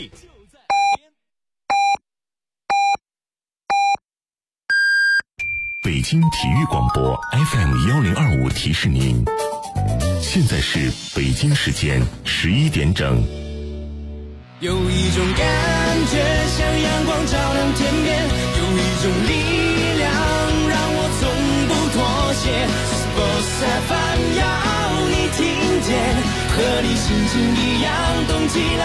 你。 北京体育广播 FM1025 提示您，现在是北京时间11点整。 有一种感觉像阳光照亮天边，有一种力量让我从不妥协。Sports FM 要你听见，和你心情一样动起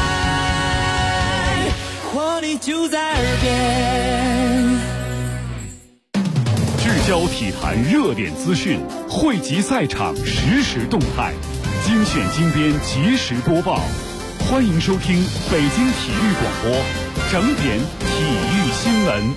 来，活力就在耳边。 聚焦体坛热点资讯，汇集赛场实时动态，精选精编及时播报。欢迎收听北京体育广播整点体育新闻。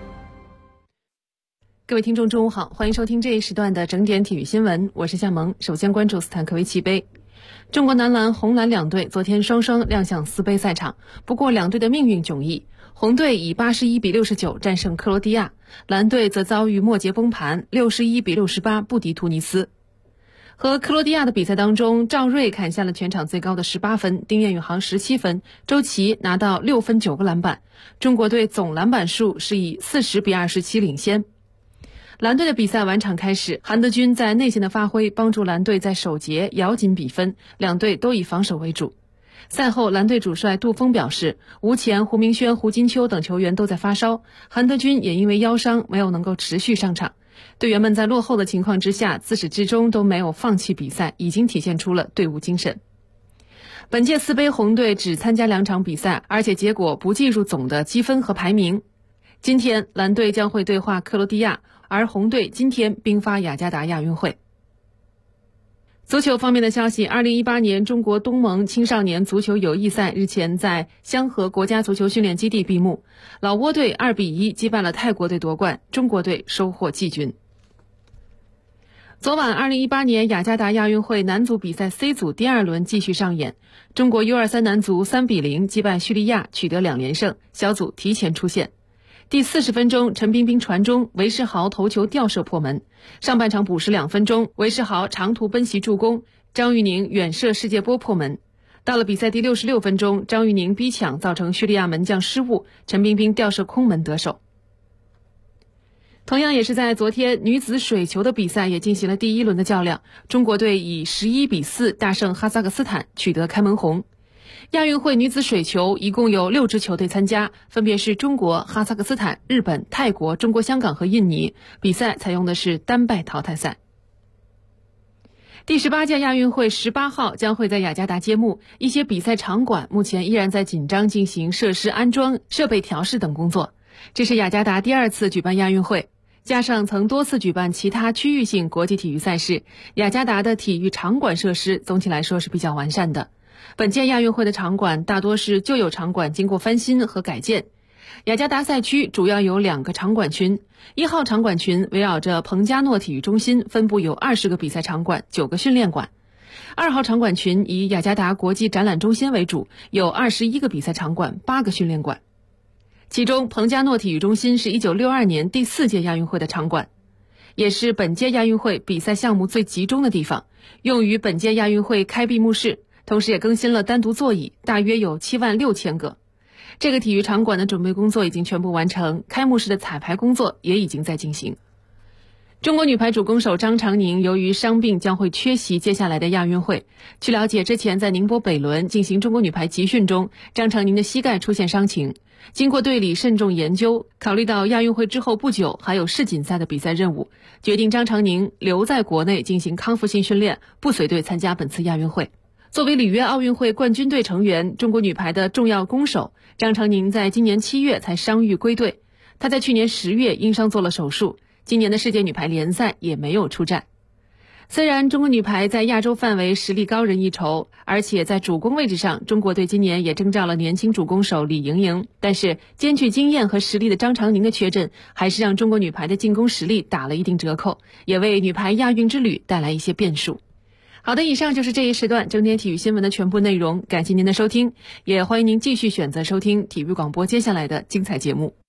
各位听众中午好，欢迎收听这一时段的整点体育新闻，我是夏萌。首先关注斯坦科维奇杯。中国男篮、红蓝两队昨天双双亮相四杯赛场，不过两队的命运迥异，红队以81-69战胜克罗地亚，蓝队则遭遇末节崩盘，61-68不敌突尼斯。和克罗地亚的比赛当中，赵睿砍下了全场最高的18分，丁彦雨航17分，周琦拿到6分9个篮板，中国队总篮板数是以40-27领先。蓝队的比赛晚场开始，韩德君在内线的发挥帮助蓝队在首节咬紧比分，两队都以防守为主。赛后，蓝队主帅杜锋表示，吴前、胡明轩、胡金秋等球员都在发烧，韩德君也因为腰伤没有能够持续上场。队员们在落后的情况之下，自始至终都没有放弃比赛，已经体现出了队伍精神。本届四杯红队只参加2场比赛，而且结果不计入总的积分和排名。今天蓝队将会对话克罗地亚，而红队今天兵发雅加达亚运会。足球方面的消息，2018年中国东盟青少年足球友谊赛日前在香河国家足球训练基地闭幕，老挝队2-1击败了泰国队夺冠，中国队收获季军。昨晚2018年雅加达亚运会男足比赛 C 组第2轮继续上演，中国 U23 男足3-0击败叙利亚，取得2连胜，小组提前出线。第40分钟，陈彬彬传中，韦世豪头球吊射破门。上半场补时2分钟，韦世豪长途奔袭助攻，张玉宁远射世界波破门。到了比赛第66分钟，张玉宁逼抢造成叙利亚门将失误，陈彬彬吊射空门得手。同样也是在昨天，女子水球的比赛也进行了第1轮的较量，中国队以11-4大胜哈萨克斯坦，取得开门红。亚运会女子水球一共有6支球队参加，分别是中国、哈萨克斯坦、日本、泰国、中国香港和印尼。比赛采用的是单败淘汰赛。第18届亚运会18号将会在雅加达揭幕，一些比赛场馆目前依然在紧张进行设施安装、设备调试等工作。这是雅加达第2次举办亚运会，加上曾多次举办其他区域性国际体育赛事，雅加达的体育场馆设施总体来说是比较完善的。本届亚运会的场馆大多是旧有场馆经过翻新和改建。雅加达赛区主要有2个场馆群，1号场馆群围绕着彭加诺体育中心，分布有20个比赛场馆、9个训练馆。2号场馆群以雅加达国际展览中心为主，有21个比赛场馆、8个训练馆。其中彭加诺体育中心是1962年第4届亚运会的场馆，也是本届亚运会比赛项目最集中的地方，用于本届亚运会开闭幕式，同时也更新了单独座椅，大约有76000个。这个体育场馆的准备工作已经全部完成，开幕式的彩排工作也已经在进行。中国女排主攻手张常宁由于伤病将会缺席接下来的亚运会。据了解，之前在宁波北仑进行中国女排集训中，张常宁的膝盖出现伤情。经过队里慎重研究，考虑到亚运会之后不久还有世锦赛的比赛任务，决定张常宁留在国内进行康复性训练，不随队参加本次亚运会。作为里约奥运会冠军队成员，中国女排的重要攻手，张常宁在今年7月才伤愈归队。她在去年10月因伤做了手术，今年的世界女排联赛也没有出战。虽然中国女排在亚洲范围实力高人一筹，而且在主攻位置上，中国队今年也征召了年轻主攻手李盈莹，但是兼具经验和实力的张常宁的缺阵，还是让中国女排的进攻实力打了一定折扣，也为女排亚运之旅带来一些变数。好的，以上就是这一时段整点体育新闻的全部内容，感谢您的收听，也欢迎您继续选择收听体育广播接下来的精彩节目。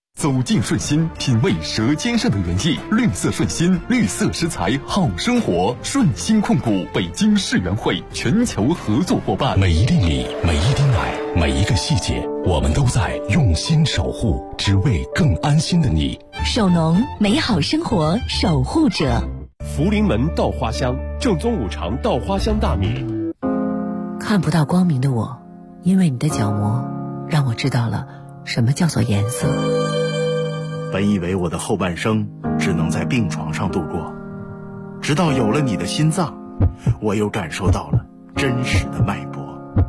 走进顺心，品味舌尖上的原意。绿色顺心，绿色食材好生活。顺心控股北京世园会全球合作伙伴。 每一粒米，每一滴奶，每一个细节，我们都在用心守护，只为更安心的你。 首农，美好生活守护者。 福临门稻花香，正宗五常稻花香大米。 看不到光明的我，因为你的角膜，让我知道了什么叫做颜色。 本以为我的后半生只能在病床上度过，直到有了你的心脏，我又感受到了真实的脉搏。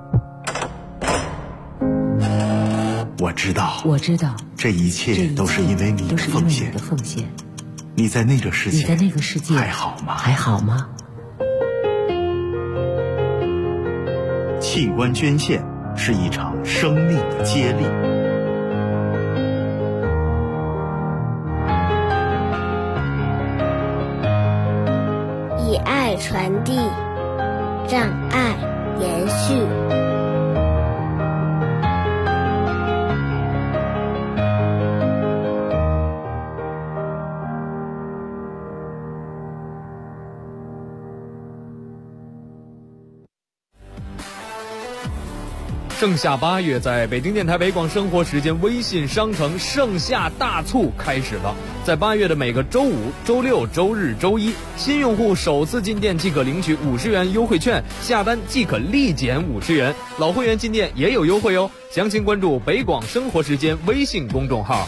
我知道，这一切都是因为你的奉献。你在那个世界还好吗？器官捐献是一场生命的接力。 以爱传递，让爱延续。 盛夏8月，在北京电台北广生活时间微信商城盛夏大促开始了。在8月的每个周五、周六、周日、周一，新用户首次进店即可领取50元优惠券，下单即可立减50元。老会员进店也有优惠哦，详情关注北广生活时间微信公众号。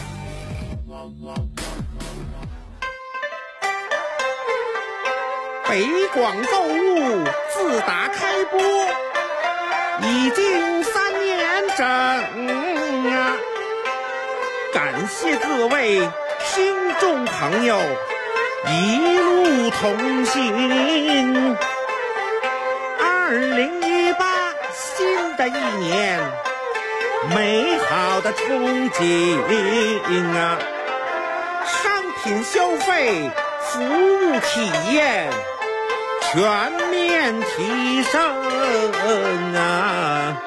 北广购物自打开播已经3年整啊！感谢各位听众朋友一路同行。2018新的一年，美好的憧憬啊！商品消费、服务体验全面提升啊！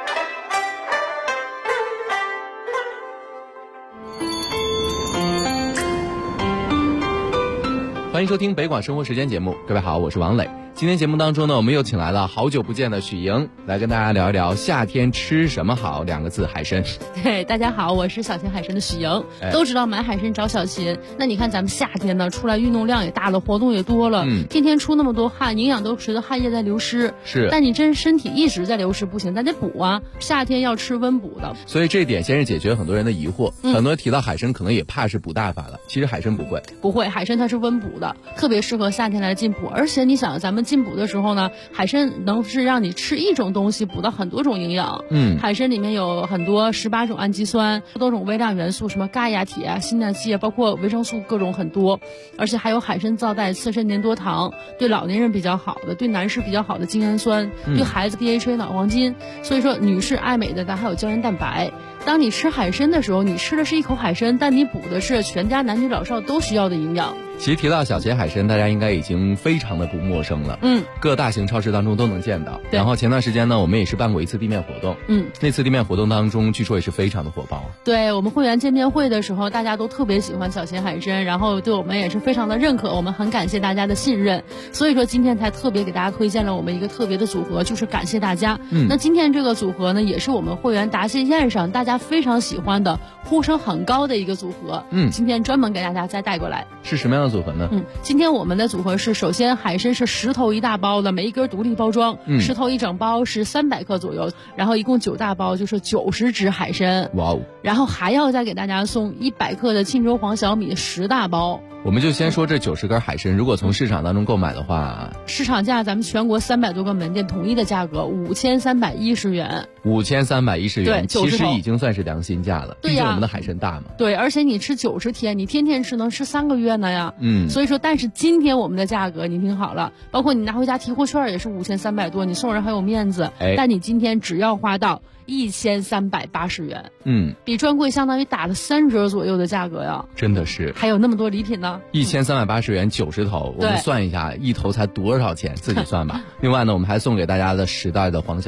欢迎收听北广生活时间节目，各位好，我是王磊。今天节目当中呢，我们又请来了好久不见的许莹，来跟大家聊一聊夏天吃什么好2个字，海参。 对，大家好，我是小秦海参的许莹。都知道买海参找小秦，那你看咱们夏天呢，出来运动量也大了，活动也多了，天天出那么多汗，营养都随着汗液在流失。 是， 但你真身体一直在流失不行，咱得补啊。夏天要吃温补的， 所以这一点先是解决很多人的疑惑。很多人提到海参，可能也怕是补大发了，其实海参不会，海参它是温补的，特别适合夏天来进补。而且你想，咱们进补的时候呢，海参能是让你吃一种东西补到很多种营养。海参里面有很多18种氨基酸，多种微量元素，什么钙呀、铁啊、锌啊、硒啊，包括维生素各种很多。而且还有海参皂带次肾粘多糖，对老年人比较好的，对男士比较好的精氨酸，对孩子 DHA 脑黄金。所以说女士爱美的，咱还有胶原蛋白。当你吃海参的时候，你吃的是一口海参，但你补的是全家男女老少都需要的营养。 其实提到小秦海参，大家应该已经非常的不陌生了。各大型超市当中都能见到。然后前段时间呢，我们也是办过一次地面活动。那次地面活动当中，据说也是非常的火爆。 对，我们会员见面会的时候，大家都特别喜欢小秦海参，然后对我们也是非常的认可，我们很感谢大家的信任。所以说今天才特别给大家推荐了我们一个特别的组合，就是感谢大家。那今天这个组合呢，也是我们会员答谢宴上大家非常喜欢的、呼声很高的一个组合。今天专门给大家再带过来。 是什么样的组合呢？ 今天我们的组合是，首先海参是10头1大包的，每一根独立包装，10头1整包是300克左右，然后一共9大包就是90只海参。 哇哦！ 然后还要再给大家送100克的沁州黄小米10大包。 我们就先说这90根海参，如果从市场当中购买的话， 市场价咱们全国300多个门店统一的价格5310元。 5310元， 对， 其实已经算是良心价了。 对呀， 毕竟我们的海参大嘛。 对，而且你吃90天，你天天吃能吃3个月呢呀。所以说，但是今天我们的价格你听好了，包括你拿回家提货券也是5300多，你送人还有面子。但你今天只要花到1380元，比专柜相当于打了3折左右的价格呀。 真的是， 还有那么多礼品呢。 1380元90头，我们算一下，一头才多少钱？自己算吧。另外呢，我们还送给大家的10袋的黄小米。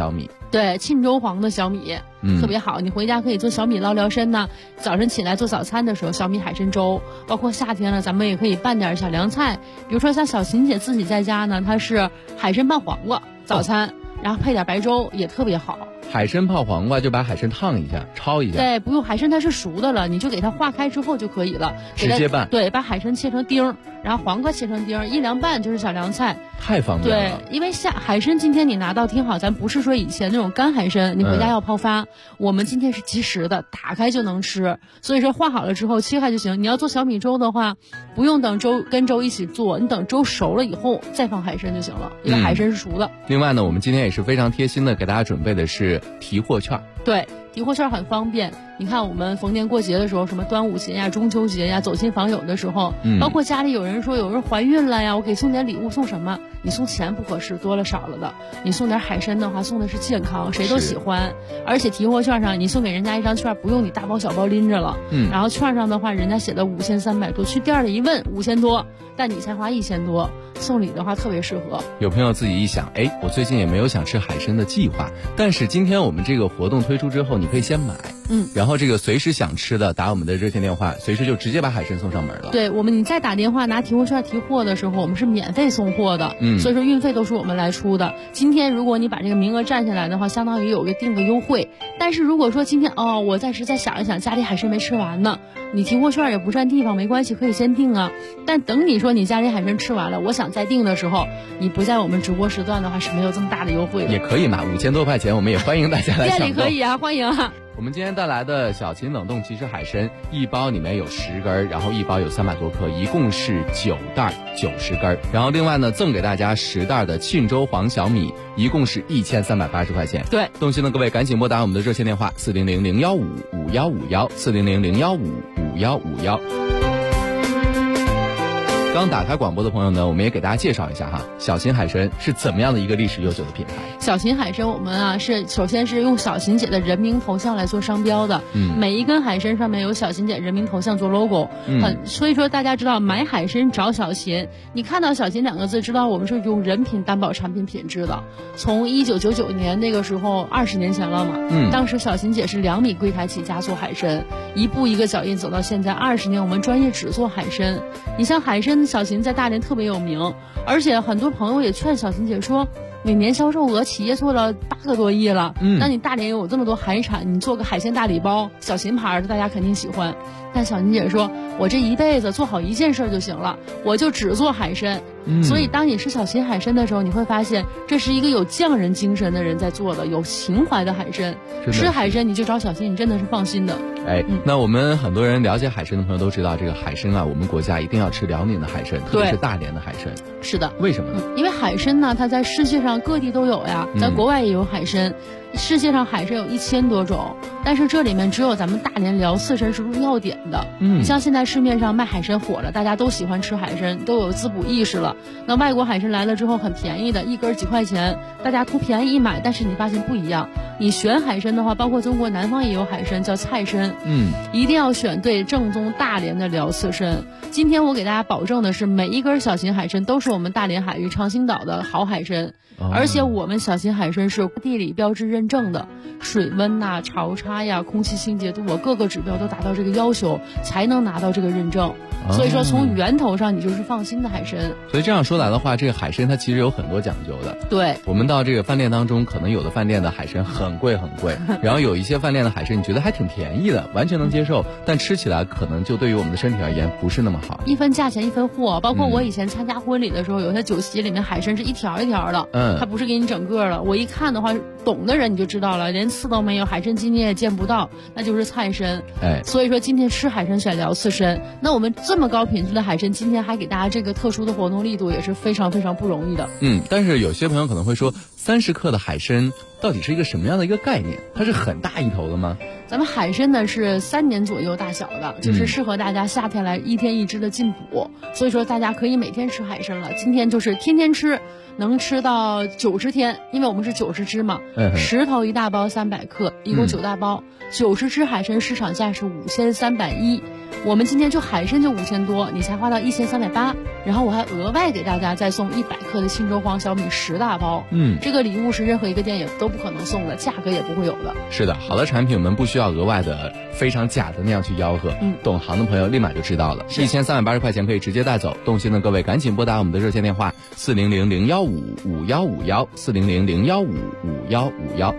对，沁州黄的小米，特别好。你回家可以做小米捞辽参呢。早晨起来做早餐的时候，小米海参粥。包括夏天了，咱们也可以拌点小凉菜，比如说像小琴姐自己在家呢，她是海参拌黄瓜早餐，然后配点白粥也特别好。 海参泡黄瓜就把海参烫一下焯一下， 对，不用，海参它是熟的了，你就给它化开之后就可以了， 直接拌。 对，把海参切成丁，然后黄瓜切成丁，一凉拌就是小凉菜， 太方便了。 对，因为海参今天你拿到挺好，咱不是说以前那种干海参你回家要泡发，我们今天是即食的，打开就能吃，所以说化好了之后切开就行。你要做小米粥的话，不用等粥跟粥一起做，你等粥熟了以后再放海参就行了，因为海参是熟的。 另外呢，我们今天也是非常贴心的给大家准备的是提货券。 对，提货券很方便。你看我们逢年过节的时候，什么端午节呀、中秋节呀，走亲访友的时候，包括家里有人说有人怀孕了呀，我给送点礼物，送什么？你送钱不合适，多了少了的。你送点海参的话，送的是健康，谁都喜欢。而且提货券上你送给人家一张券，不用你大包小包拎着了。然后券上的话，人家写的5300多，去店里一问5000多，但你才花1000多，送礼的话特别适合。 有朋友自己一想，哎，我最近也没有想吃海参的计划，但是今天我们这个活动推出之后，你可以先买。然后这个随时想吃的打我们的热线电话，随时就直接把海参送上门了。 对，你再打电话拿提货券提货的时候，我们是免费送货的，所以说运费都是我们来出的。今天如果你把这个名额占下来的话，相当于有个定个优惠。但是如果说今天我暂时再想一想，家里海参没吃完呢，你提货券也不占地方，没关系，可以先订啊。但等你说你家里海参吃完了，我想再订的时候，你不在我们直播时段的话是没有这么大的优惠的。 也可以嘛，5000多块钱，我们也欢迎大家来抢购。 店里可以啊，欢迎啊。 我们今天带来的小秦冷冻即食海参，一包里面有10根，然后一包有300多克，一共是9袋90根。然后另外呢，赠给大家10袋的沁州黄小米，一共是1380块钱。 对， 动心的各位赶紧拨打我们的热线电话400-015-5151，400-015-5151。刚打开广播的朋友呢，我们也给大家介绍一下哈，小秦海参是怎么样的一个历史悠久的品牌。 小秦海参我们首先是用小秦姐的人名头像来做商标的，每一根海参上面有小秦姐人名头像做 logo，所以说大家知道买海参找小秦，你看到小秦2个字知道我们是用人品担保产品品质的。从1999年那个时候20年前了嘛，当时小秦姐是2米柜台起家做海参，一步一个脚印走到现在20年，我们专业只做海参。你像海参小秦在大连特别有名，而且很多朋友也劝小秦姐说，每年销售额企业做了8个多亿了，那你大连有这么多海产，你做个海鲜大礼包，小秦牌的大家肯定喜欢。但小秦姐说，我这一辈子做好一件事就行了，我就只做海参。所以当你吃小秦海参的时候，你会发现这是一个有匠人精神的人在做的，有情怀的海参。吃海参你就找小秦，你真的是放心的。 那我们很多人了解海参的朋友都知道，这个海参我们国家一定要吃辽宁的海参，特别是大连的海参。 是的。 为什么呢？ 因为海参呢，它在世界上各地都有呀，在国外也有海参。世界上海参有1000多种，但是这里面只有咱们大连辽刺参是入药典的。你像现在市面上卖海参火了，大家都喜欢吃海参，都有滋补意识了。那外国海参来了之后很便宜的，一根几块钱，大家图便宜一买，但是你发现不一样。你选海参的话，包括中国南方也有海参叫菜参，一定要选对正宗大连的辽刺参。今天我给大家保证的是，每一根小秦海参都是我们大连海域长兴岛的好海参，而且我们小秦海参是地理标志认证的，水温呐、潮差呀、空气清洁度各个指标都达到这个要求，才能拿到这个认证。所以说从源头上你就是放心的海参。 所以这样说来的话，这个海参它其实有很多讲究的。 对， 我们到这个饭店当中，可能有的饭店的海参很贵很贵，然后有一些饭店的海参你觉得还挺便宜的，完全能接受，但吃起来可能就对于我们的身体而言不是那么好。 一分价钱一分货，包括我以前参加婚礼的时候，有些酒席里面海参是一条一条的，它不是给你整个的。我一看的话，懂的人你就知道了，连刺都没有，海参筋你也见不到，那就是菜参。所以说今天吃海参选辽刺参，那我们这么高品质的海参，今天还给大家这个特殊的活动力度，也是非常非常不容易的。 但是有些朋友可能会说，30克的海参到底是一个什么样的一个概念？它是很大一头的吗？ 咱们海参呢是3年左右大小的，就是适合大家夏天来1天1只的进补，所以说大家可以每天吃海参了。今天就是天天吃，能吃到90天，因为我们是90只嘛，10头1大包300克，一共9大包，90只海参市场价是5310，我们今天就海参就5000多，你才花到1380，然后我还额外给大家再送100克的沁州黄小米10大包，这个礼物是任何一个店也都不可能送的，价格也不会有的。 是的，好的产品我们不需要额外的非常假的那样去吆喝，懂行的朋友立马就知道了。1380块钱可以直接带走，动心的各位赶紧拨打我们的热线电话400-015-5151，400-015-5151。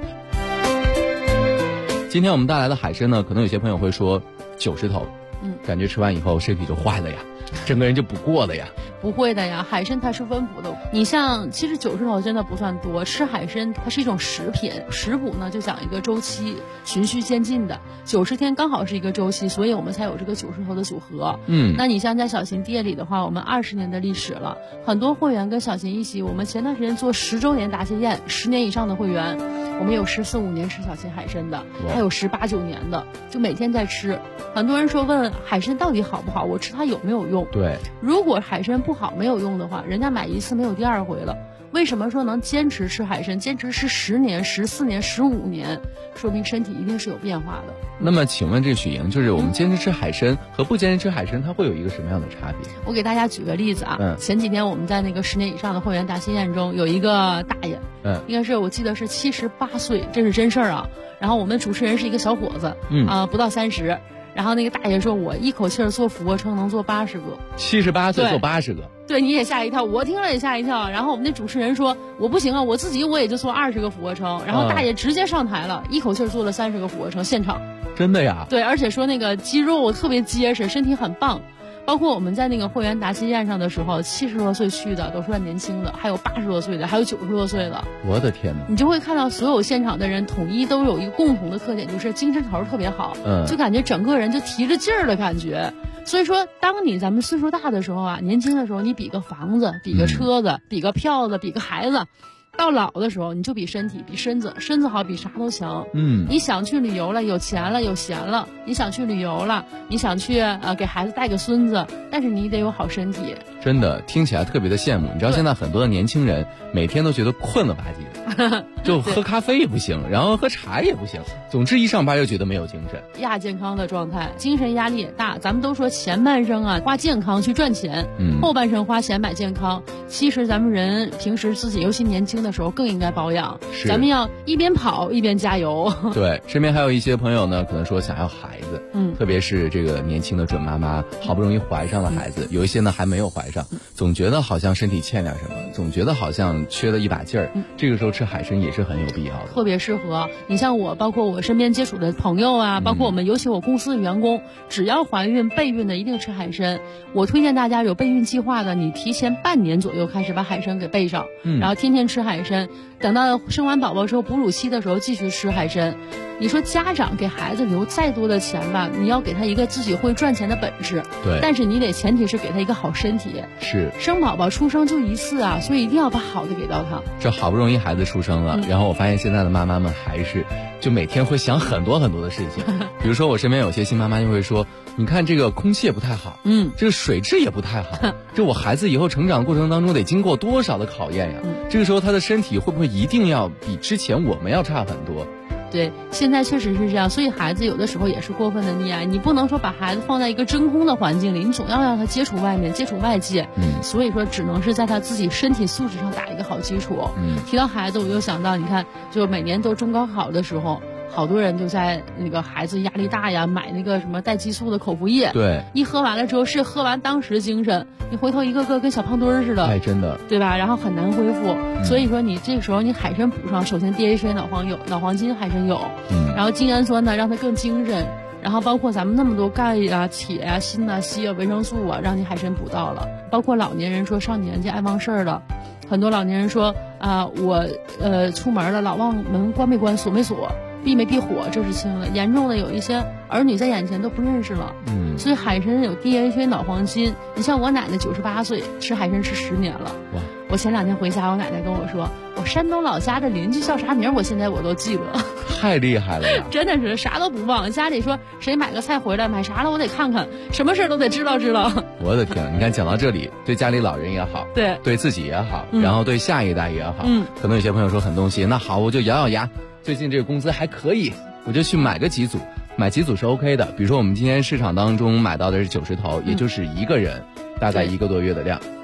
今天我们带来的海参呢，可能有些朋友会说90头，感觉吃完以后身体就坏了呀，整个人就不过了呀。 不会的呀，海参它是温补的。你像其实90头真的不算多，吃海参它是一种食品，食补呢就讲一个周期，循序渐进的，90天刚好是一个周期，所以我们才有这个90头的组合。那你像在小琴店里的话，我们20年的历史了，很多会员跟小琴一起，我们前段时间做10周年答谢宴，10年以上的会员，我们有14、15年吃小琴海参的，还有18、19年的，就每天在吃。很多人说问海参到底好不好，我吃它有没有用？ 对， 如果海参不好没有用的话，人家买一次没有第二回了。为什么说能坚持吃海参，坚持吃10年、14年、15年，说明身体一定是有变化的。 那么请问这许莹，就是我们坚持吃海参和不坚持吃海参，它会有一个什么样的差别？ 我给大家举个例子啊，前几天我们在那个10年以上的会员答谢宴中，有一个大爷，应该是我记得是78岁，这是真事儿啊。然后我们主持人是一个小伙子，不到30。然后那个大爷说，我一口气做俯卧撑能做80个 ，78岁做80个， 对，你也吓一跳，我听了也吓一跳。然后我们那主持人说，我不行啊，我自己也就做20个俯卧撑。然后大爷直接上台了，一口气做了30个俯卧撑，现场。 真的呀？ 对，而且说那个肌肉特别结实，身体很棒。包括我们在那个会员答谢宴上的时候，70多岁去的都算年轻的，还有80多岁的，还有90多岁的。 我的天哪！ 你就会看到所有现场的人统一都有一个共同的特点，就是精神头特别好，就感觉整个人就提着劲儿的感觉。所以说，当咱们岁数大的时候啊，年轻的时候，你比个房子，比个车子，比个票子，比个孩子。到老的时候，你就比身体，比身子好，比啥都强。你想去旅游了，有钱了，有闲了，你想去旅游了，你想去给孩子带个孙子，但是你得有好身体。 真的听起来特别的羡慕。你知道现在很多的年轻人每天都觉得困了吧唧的，就喝咖啡也不行，然后喝茶也不行，总之一上班就觉得没有精神， 亚健康的状态，精神压力也大。咱们都说前半生啊花健康去赚钱，后半生花钱买健康。其实咱们人平时自己尤其年轻的时候更应该保养，咱们要一边跑一边加油。 对，身边还有一些朋友呢，可能说想要孩子，特别是这个年轻的准妈妈，好不容易怀上了孩子，有一些呢还没有怀上，总觉得好像身体欠点什么，总觉得好像缺了一把劲儿。这个时候吃海参也是很有必要的， 特别适合。你像我，包括我身边接触的朋友啊，包括我们尤其我公司的员工，只要怀孕备孕的一定吃海参。我推荐大家有备孕计划的，你提前半年左右开始把海参给备上，然后天天吃海参，等到生完宝宝之后哺乳期的时候继续吃海参。你说家长给孩子留再多的钱吧，你要给他一个自己会赚钱的本事， 对， 但是你得前提是给他一个好身体。 是， 生宝宝出生就一次啊，所以一定要把好的给到他。 这好不容易孩子出生了，然后我发现现在的妈妈们还是就每天会想很多很多的事情，比如说我身边有些新妈妈就会说，你看这个空气也不太好，这个水质也不太好，这我孩子以后成长过程当中得经过多少的考验呀？这个时候他的身体会不会一定要比之前我们要差很多？ 对，现在确实是这样，所以孩子有的时候也是过分的溺爱，你不能说把孩子放在一个真空的环境里，你总要让他接触外面，接触外界，所以说只能是在他自己身体素质上打一个好基础。提到孩子，我就想到，你看，就每年都中高考的时候，好多人就在那个孩子压力大呀，买那个什么带激素的口服液， 对， 一喝完了之后是喝完当时精神，你回头一个个跟小胖墩儿似的， 哎，真的， 对吧？然后很难恢复，所以说你这个时候你海参补上，首先 DHA 脑黄金海参有，然后精氨酸呢让它更精神，然后包括咱们那么多钙啊、铁啊、锌啊、硒啊、维生素啊，让你海参补到了。包括老年人说上年纪爱忘事儿了，很多老年人说我出门了老忘门关没关锁没锁。避没避火，这是轻的，严重的有一些儿女在眼前都不认识了。所以海参有 DHA 脑黄金。你像我奶奶98岁，吃海参吃10年了。哇！我前2天回家，我奶奶跟我说，我山东老家的邻居叫啥名，我现在都记得。 太厉害了呀！ 真的是啥都不忘。家里说谁买个菜回来，买啥了我得看看，什么事都得知道。 我的天！你看讲到这里，对家里老人也好，对自己也好，然后对下一代也好，可能有些朋友说很动心，那好，我就咬咬牙。最近这个工资还可以，我就去买个几组，买几组是 OK 的。比如说我们今天市场当中买到的是90头，也就是一个人大概1个多月的量。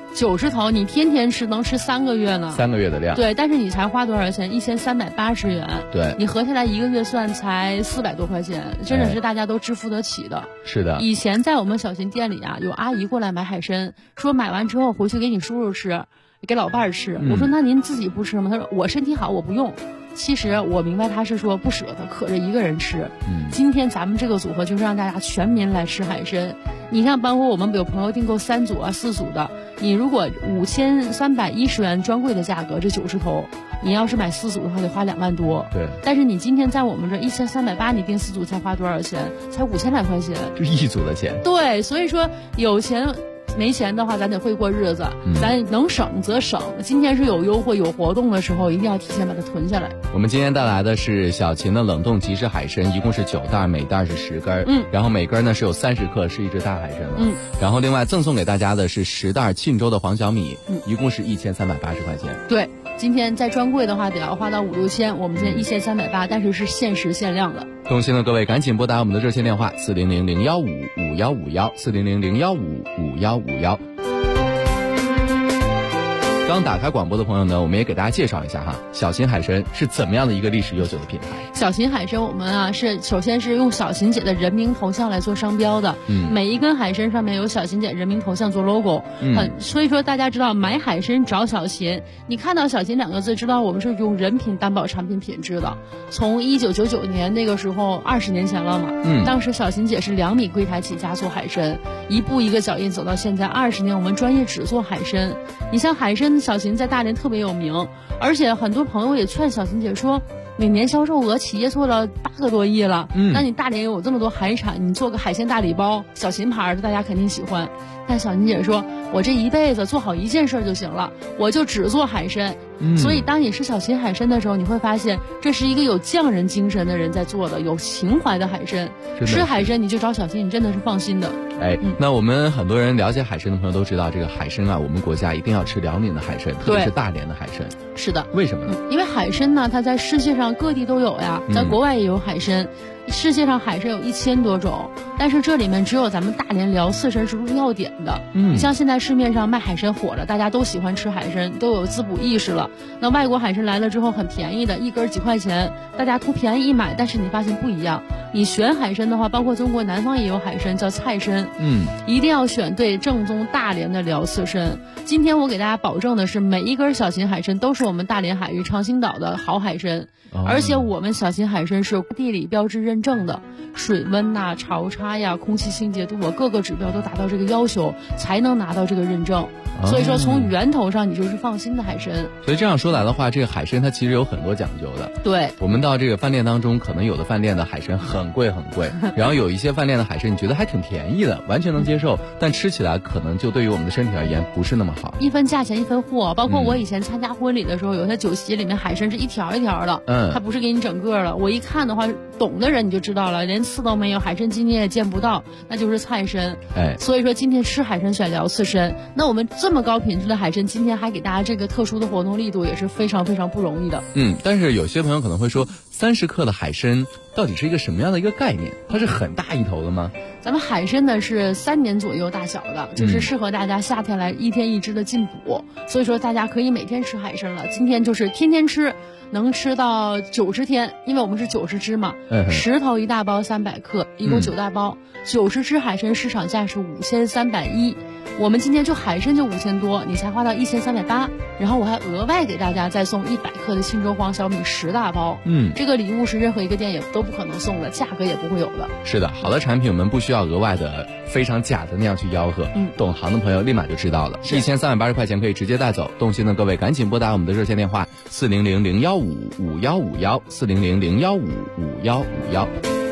90头，你天天吃能吃3个月呢 ，3个月的量。 对，但是你才花多少钱？1380元。 对， 你合下来1个月算才400多块钱，真的是大家都支付得起的。 是的。 以前在我们小新店里啊，有阿姨过来买海参，说买完之后回去给你叔叔吃，给老伴儿吃。我说那您自己不吃吗？他说我身体好，我不用。其实我明白他是说不舍得，可着一个人吃。今天咱们这个组合就是让大家全民来吃海参。你看，包括我们有朋友订购3组啊、4组的，你如果5310元专柜的价格，这90头，你要是买4组的话，得花2万多。 对。 但是你今天在我们这1380，你订4组才花多少钱？才5000来块钱。 就1组的钱。 对，所以说有钱。没钱的话，咱得会过日子，咱能省则省。今天是有优惠、有活动的时候，一定要提前把它囤下来。 我们今天带来的是小秦的冷冻即食海参，一共是9袋，每袋是10根，然后每根呢是有30克，是一只大海参了。然后另外赠送给大家的是10袋沁州的黄小米，一共是1380块钱。 对，今天在专柜的话得要花到5、6千，我们今天1380，但是是限时限量的。 动心的各位赶紧拨打我们的热线电话400-015-5151，400-015-5151。刚打开广播的朋友呢，我们也给大家介绍一下哈，小秦海参是怎么样的一个历史悠久的品牌。 小秦海参我们啊是首先是用小秦姐的人名头像来做商标的，每一根海参上面有小秦姐人名头像做 logo，所以说大家知道买海参找小秦，你看到小秦2个字，知道我们是用人品担保产品品质的。从1999年那个时候20年前了嘛，当时小秦姐是2米柜台起家做海参，一步一个脚印走到现在20年，我们专业只做海参。你像海参小秦在大连特别有名，而且很多朋友也劝小秦姐说，每年销售额企业做了8个多亿了，那你大连有这么多海产，你做个海鲜大礼包，小秦牌的大家肯定喜欢。但小秦姐说，我这一辈子做好一件事就行了，我就只做海参。所以当你吃小秦海参的时候，你会发现这是一个有匠人精神的人在做的，有情怀的海参。吃海参你就找小秦，你真的是放心的。 那我们很多人了解海参的朋友都知道，这个海参啊，我们国家一定要吃辽宁的海参，特别是大连的海参。 是的。 为什么呢？ 因为海参呢，它在世界上各地都有呀，在国外也有海参。世界上海参有1000多种，但是这里面只有咱们大连辽刺参是入药典的。你像现在市面上卖海参火了，大家都喜欢吃海参，都有滋补意识了。那外国海参来了之后很便宜的，一根几块钱，大家图便宜一买，但是你发现不一样。你选海参的话，包括中国南方也有海参叫菜参，一定要选对正宗大连的辽刺参。今天我给大家保证的是，每一根小秦海参都是我们大连海域长兴岛的好海参，而且我们小秦海参是地理标志认证的，水温呐、潮差呀、空气清洁度啊，各个指标都达到这个要求，才能拿到这个认证。所以说从源头上你就是放心的海参。 所以这样说来的话，这个海参它其实有很多讲究的。 对， 我们到这个饭店当中，可能有的饭店的海参很贵很贵，然后有一些饭店的海参你觉得还挺便宜的，完全能接受，但吃起来可能就对于我们的身体而言不是那么好。 一分价钱一分货，包括我以前参加婚礼的时候，有些酒席里面海参是一条一条的，它不是给你整个的。我一看的话，懂的人你就知道了，连刺都没有，海参筋你也见不到，那就是菜参。所以说今天吃海参选辽刺参，那我们这么高品质的海参，今天还给大家这个特殊的活动力度，也是非常非常不容易的。 但是有些朋友可能会说，30克的海参到底是一个什么样的一个概念？它是很大一头的吗？ 咱们海参呢是3年左右大小的，就是适合大家夏天来1天1只的进补，所以说大家可以每天吃海参了。今天就是天天吃，能吃到90天，因为我们是90只嘛，10头1大包300克，一共9大包，90只海参市场价是5310，我们今天就海参就5000多，你才花到1380，然后我还额外给大家再送100克的沁州黄小米10大包，这个礼物是任何一个店也都不可能送的，价格也不会有的。 是的，好的产品我们不需要额外的非常假的那样去吆喝，懂行的朋友立马就知道了，1380块钱可以直接带走。动心的各位赶紧拨打我们的热线电话400-015-5151，400-015-5151。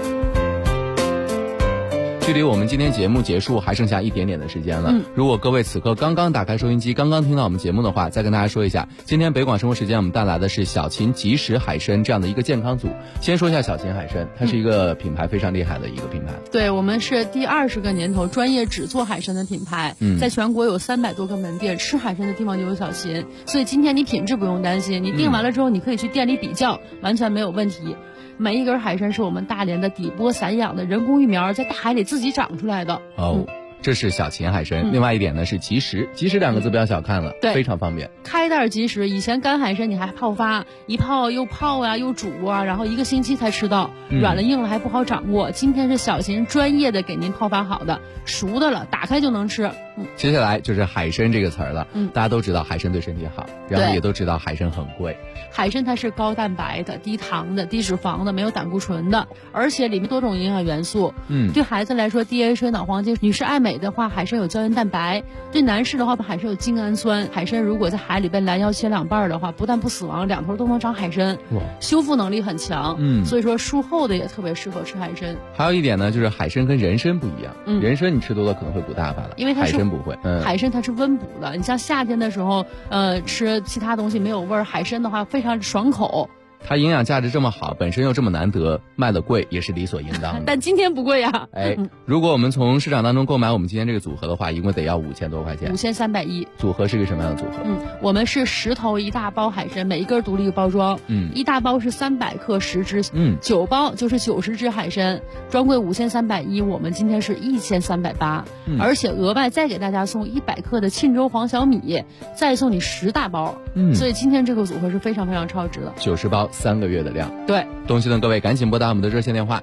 距离我们今天节目结束还剩下一点点的时间了。如果各位此刻刚刚打开收音机，刚刚听到我们节目的话，再跟大家说一下，今天北广生活时间我们带来的是小秦即食海参这样的一个健康组。先说一下小秦海参，它是一个品牌非常厉害的一个品牌。 对，我们是第20个年头专业只做海参的品牌，在全国有300多个门店，吃海参的地方就有小秦。所以今天你品质不用担心，你订完了之后你可以去店里比较，完全没有问题。每一根海参是我们大连的底波散养的人工育苗，在大海里自己长出来的。 这是小秦海参。另外一点呢是及时，及时2个字不要小看了，非常方便。 开袋即食，以前干海参你还泡发，一泡又泡啊又煮啊，然后1个星期才吃到，软了硬了还不好掌握。今天是小秦专业的给您泡发好的，熟的了，打开就能吃。 接下来就是海参这个词儿了。大家都知道海参对身体好，然后也都知道海参很贵。 海参它是高蛋白的、低糖的、低脂肪的，没有胆固醇的，而且里面多种营养元素。对孩子来说 DHA 脑黄金，女士爱美的话，海参有胶原蛋白；对男士的话，海参有精氨酸。海参如果在海里被拦腰切2半的话，不但不死亡，2头都能长海参，修复能力很强。所以说术后的也特别适合吃海参。 还有一点呢，就是海参跟人参不一样。人参你吃多了可能会补大发了， 因为海参不会。 海参它是温补的，你像夏天的时候，吃其他东西没有味儿，海参的话非常爽口。 它营养价值这么好，本身又这么难得，卖的贵也是理所应当的。 但今天不贵呀。 如果我们从市场当中购买我们今天这个组合的话，一共得要5000多块钱。 5310。 组合是个什么样的组合？ 我们是10头1大包海参，每一根独立一个包装。1大包是300克10只，9包就是90只海参，专柜5310，我们今天是1380，而且额外再给大家送100克的沁州黄小米，再送你10大包。所以今天这个组合是非常非常超值的。 90包3个月的量。 对， 东西的各位赶紧拨打我们的热线电话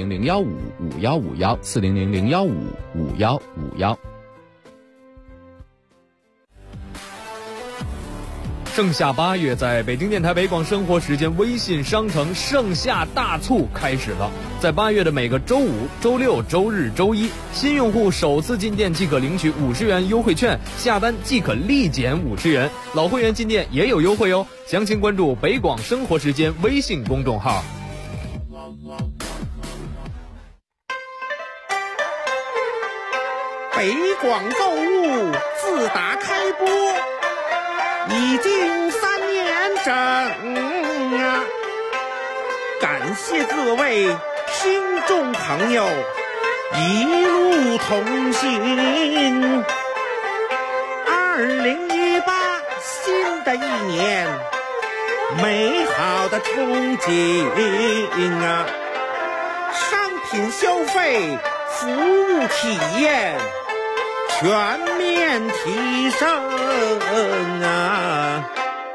400-015-5151，400-015-5151。 盛夏8月，在北京电台北广生活时间微信商城盛夏大促开始了。在8月的每个周五、周六、周日、周一，新用户首次进店即可领取50元优惠券，下单即可立减50元。老会员进店也有优惠哦。详情关注北广生活时间微信公众号。 北广购物自打开播已经3年整啊！感谢各位听众朋友一路同行。2018新的一年，美好的憧憬啊！商品消费、服务体验全面提升啊！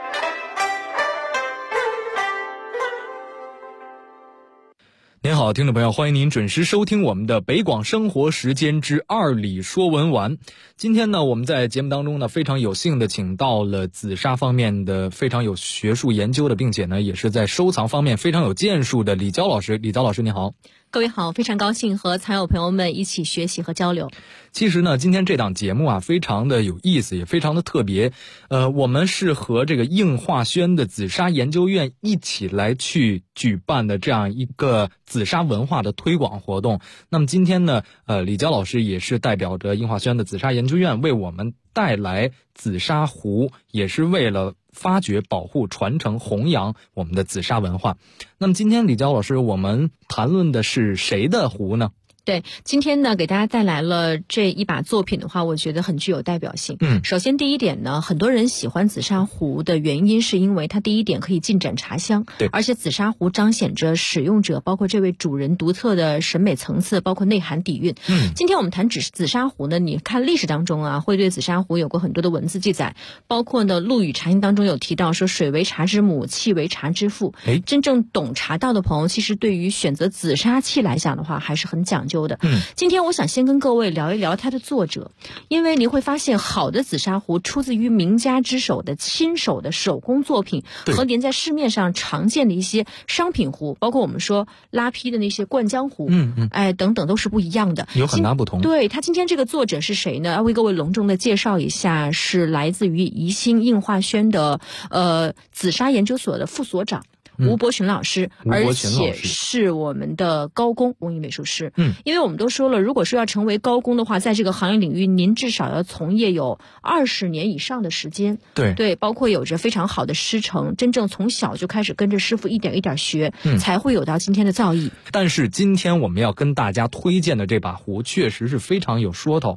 您好，听众朋友，欢迎您准时收听我们的北广生活时间之2里说文玩。今天呢，我们在节目当中呢，非常有幸的请到了紫砂方面的非常有学术研究的，并且呢，也是在收藏方面非常有建树的李娇老师。李娇老师，你好。 各位好，非常高兴和藏友朋友们一起学习和交流。 其实呢，今天这档节目啊，非常的有意思，也非常的特别。我们是和这个应化轩的紫砂研究院一起来去举办的这样一个紫砂文化的推广活动。那么今天呢，李娇老师也是代表着应化轩的紫砂研究院为我们带来紫砂壶，也是为了发掘、保护、传承、弘扬我们的紫砂文化。那么今天李娇老师，我们谈论的是谁的壶呢？ 对，今天呢给大家带来了这一把作品的话，我觉得很具有代表性。首先第一点呢，很多人喜欢紫砂壶的原因是因为它第一点可以尽展茶香，对，而且紫砂壶彰显着使用者包括这位主人独特的审美层次，包括内涵底蕴。今天我们谈紫砂壶呢，你看历史当中啊，会对紫砂壶有过很多的文字记载，包括呢《陆羽茶经》当中有提到说水为茶之母，器为茶之父。真正懂茶道的朋友，其实对于选择紫砂器来讲的话，还是很讲究的。今天我想先跟各位聊一聊它的作者，因为你会发现好的紫砂壶出自于名家之手的亲手的手工作品，和您在市面上常见的一些商品壶，包括我们说拉坯的那些灌浆壶，等等都是不一样的， 有很大不同。 对，他今天这个作者是谁呢？要为各位隆重的介绍一下，是来自于宜兴应化轩的紫砂研究所的副所长吴伯群老师，而且是我们的高工工艺美术师。因为我们都说了，如果说要成为高工的话，在这个行业领域，您至少要从业有20年以上的时间。对，包括有着非常好的师承，真正从小就开始跟着师傅一点一点学，才会有到今天的造诣。 但是今天我们要跟大家推荐的这把壶，确实是非常有说头。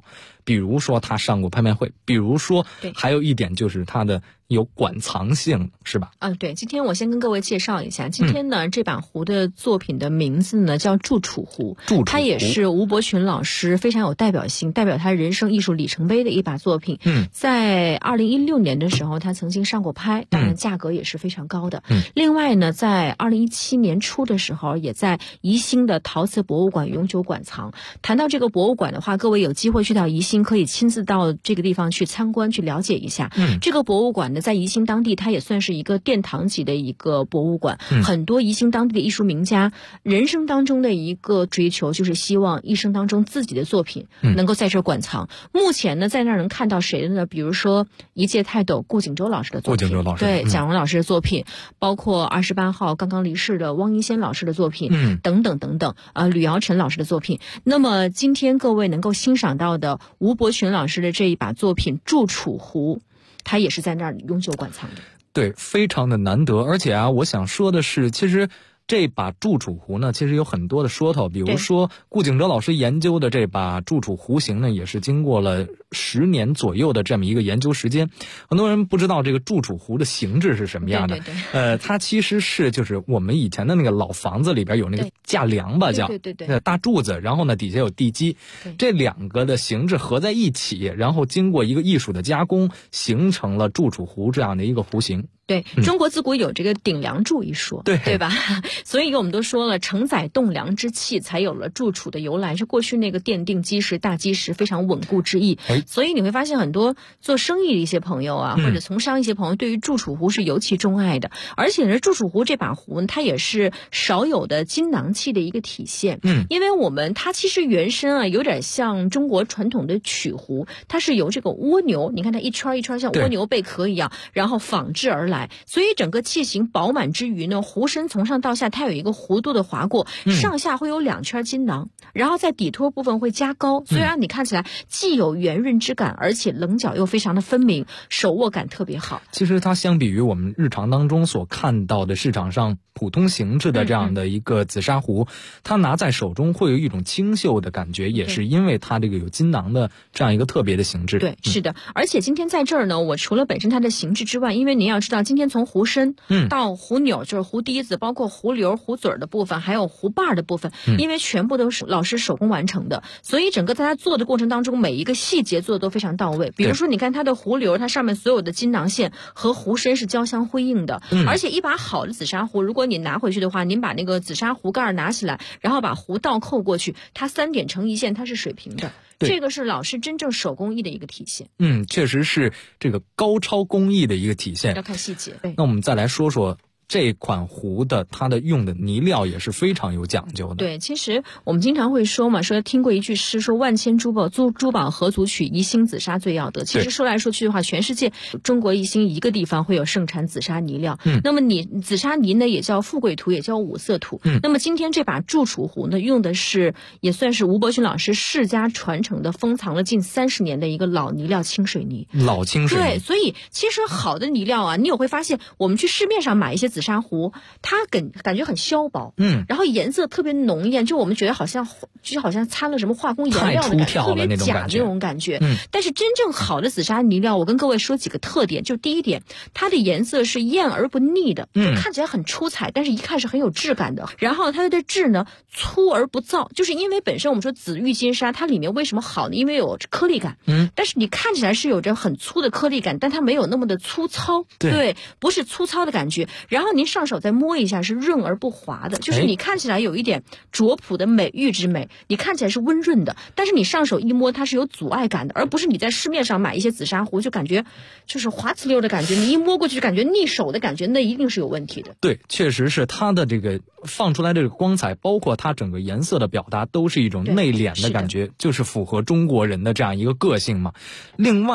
比如说他上过拍卖会，比如说还有一点就是他的有馆藏性，是吧？ 对，今天我先跟各位介绍一下，今天呢，这把壶的作品的名字呢叫祝楚壶，它也是吴伯群老师非常有代表性，代表他人生艺术里程碑的一把作品。在2016年的时候，他曾经上过拍，当然价格也是非常高的。另外呢，在2017年初的时候，也在宜兴的陶瓷博物馆永久馆藏。谈到这个博物馆的话，各位有机会去到宜兴，可以亲自到这个地方去参观，去了解一下。这个博物馆呢，在宜兴当地，它也算是一个殿堂级的一个博物馆。很多宜兴当地的艺术名家，人生当中的一个追求就是希望一生当中自己的作品能够在这馆藏。目前呢，在那儿能看到谁的呢？比如说一介泰斗顾景舟老师的作品，对，蒋荣老师的作品，包括28号刚刚离世的汪一仙老师的作品，等等等等，吕尧臣老师的作品。那么今天各位能够欣赏到的吴伯群老师的这一把作品祝楚壶，他也是在那儿永久馆藏的。 对，非常的难得。而且我想说的是，其实这把祝楚壶呢，其实有很多的说头，比如说顾景舟老师研究的这把祝楚壶型呢，也是经过了10年左右的这么一个研究时间。很多人不知道这个祝楚壶的形制是什么样的，它其实是就是我们以前的那个老房子里边有那个架梁吧，叫大柱子，然后呢底下有地基，这两个的形制合在一起，然后经过一个艺术的加工，形成了祝楚壶这样的一个壶形。 对，中国自古有这个顶梁柱一说，对吧？所以我们都说了，承载栋梁之器，才有了祝楚的由来，是过去那个奠定基石、大基石非常稳固之意。所以你会发现，很多做生意的一些朋友啊，或者从商一些朋友，对于祝楚壶是尤其钟爱的。而且呢，祝楚壶这把壶它也是少有的金囊器的一个体现。因为它其实原身有点像中国传统的曲壶，它是由这个蜗牛，你看它一圈一圈像蜗牛贝壳一样，然后仿制而来。所以整个器型饱满之余呢，壶身从上到下它有一个弧度的划过，上下会有2圈金囊，然后在底托部分会加高，所以让你看起来既有圆润之感，而且棱角又非常的分明，手握感特别好。 其实它相比于我们日常当中所看到的市场上普通形制的这样的一个紫砂壶，它拿在手中会有一种清秀的感觉，也是因为它这个有金囊的这样一个特别的形制。 对，是的。而且今天在这儿呢，我除了本身它的形制之外，因为您要知道今天从壶身到壶钮，就是壶底子，包括壶流、壶嘴的部分，还有壶把的部分，因为全部都是老师手工完成的，所以整个在它做的过程当中，每一个细节做的都非常到位。比如说你看它的壶流，它上面所有的金囊线和壶身是交相辉映的，而且一把好的紫砂壶，如果你拿回去的话，您把那个紫砂壶盖拿起来，然后把壶倒扣过去，它3点成一线，它是水平的。这个是老师真正手工艺的一个体现。 确实是这个高超工艺的一个体现。 要看细节。 那我们再来说说这款壶的它的用的泥料也是非常有讲究的。 对，其实我们经常会说嘛，说听过一句诗，说万千珠宝何足取，宜兴紫砂最要得。其实说来说去的话，全世界中国宜兴一个地方会有盛产紫砂泥料。那么紫砂泥呢，也叫富贵土，也叫五色土。那么今天这把祝楚壶呢，用的是也算是吴伯群老师世家传承的，封藏了近30年的一个老泥料清水泥。 老清水泥。 对，所以其实好的泥料啊，你也会发现，我们去市面上买一些紫砂壶，它感觉很削薄，然后颜色特别浓艳，就我们觉得好像掺了什么化工颜料的感觉，特别假这种感觉。但是真正好的紫砂泥料，我跟各位说几个特点。就第一点，它的颜色是艳而不腻的，就看起来很出彩，但是一看是很有质感的。然后它的质呢，粗而不燥，就是因为本身我们说紫玉金砂，它里面为什么好呢？因为有颗粒感，但是你看起来是有着很粗的颗粒感，但它没有那么的粗糙，对，不是粗糙的感觉。然后您上手再摸一下，是润而不滑的，就是你看起来有一点拙朴的美玉之美，你看起来是温润的，但是你上手一摸，它是有阻碍感的，而不是你在市面上买一些紫砂壶就感觉就是滑呲溜的感觉，你一摸过去就感觉腻手的感觉，那一定是有问题的。 对，确实是它的这个放出来这个光彩，包括它整个颜色的表达，都是一种内敛的感觉，就是符合中国人的这样一个个性嘛。另外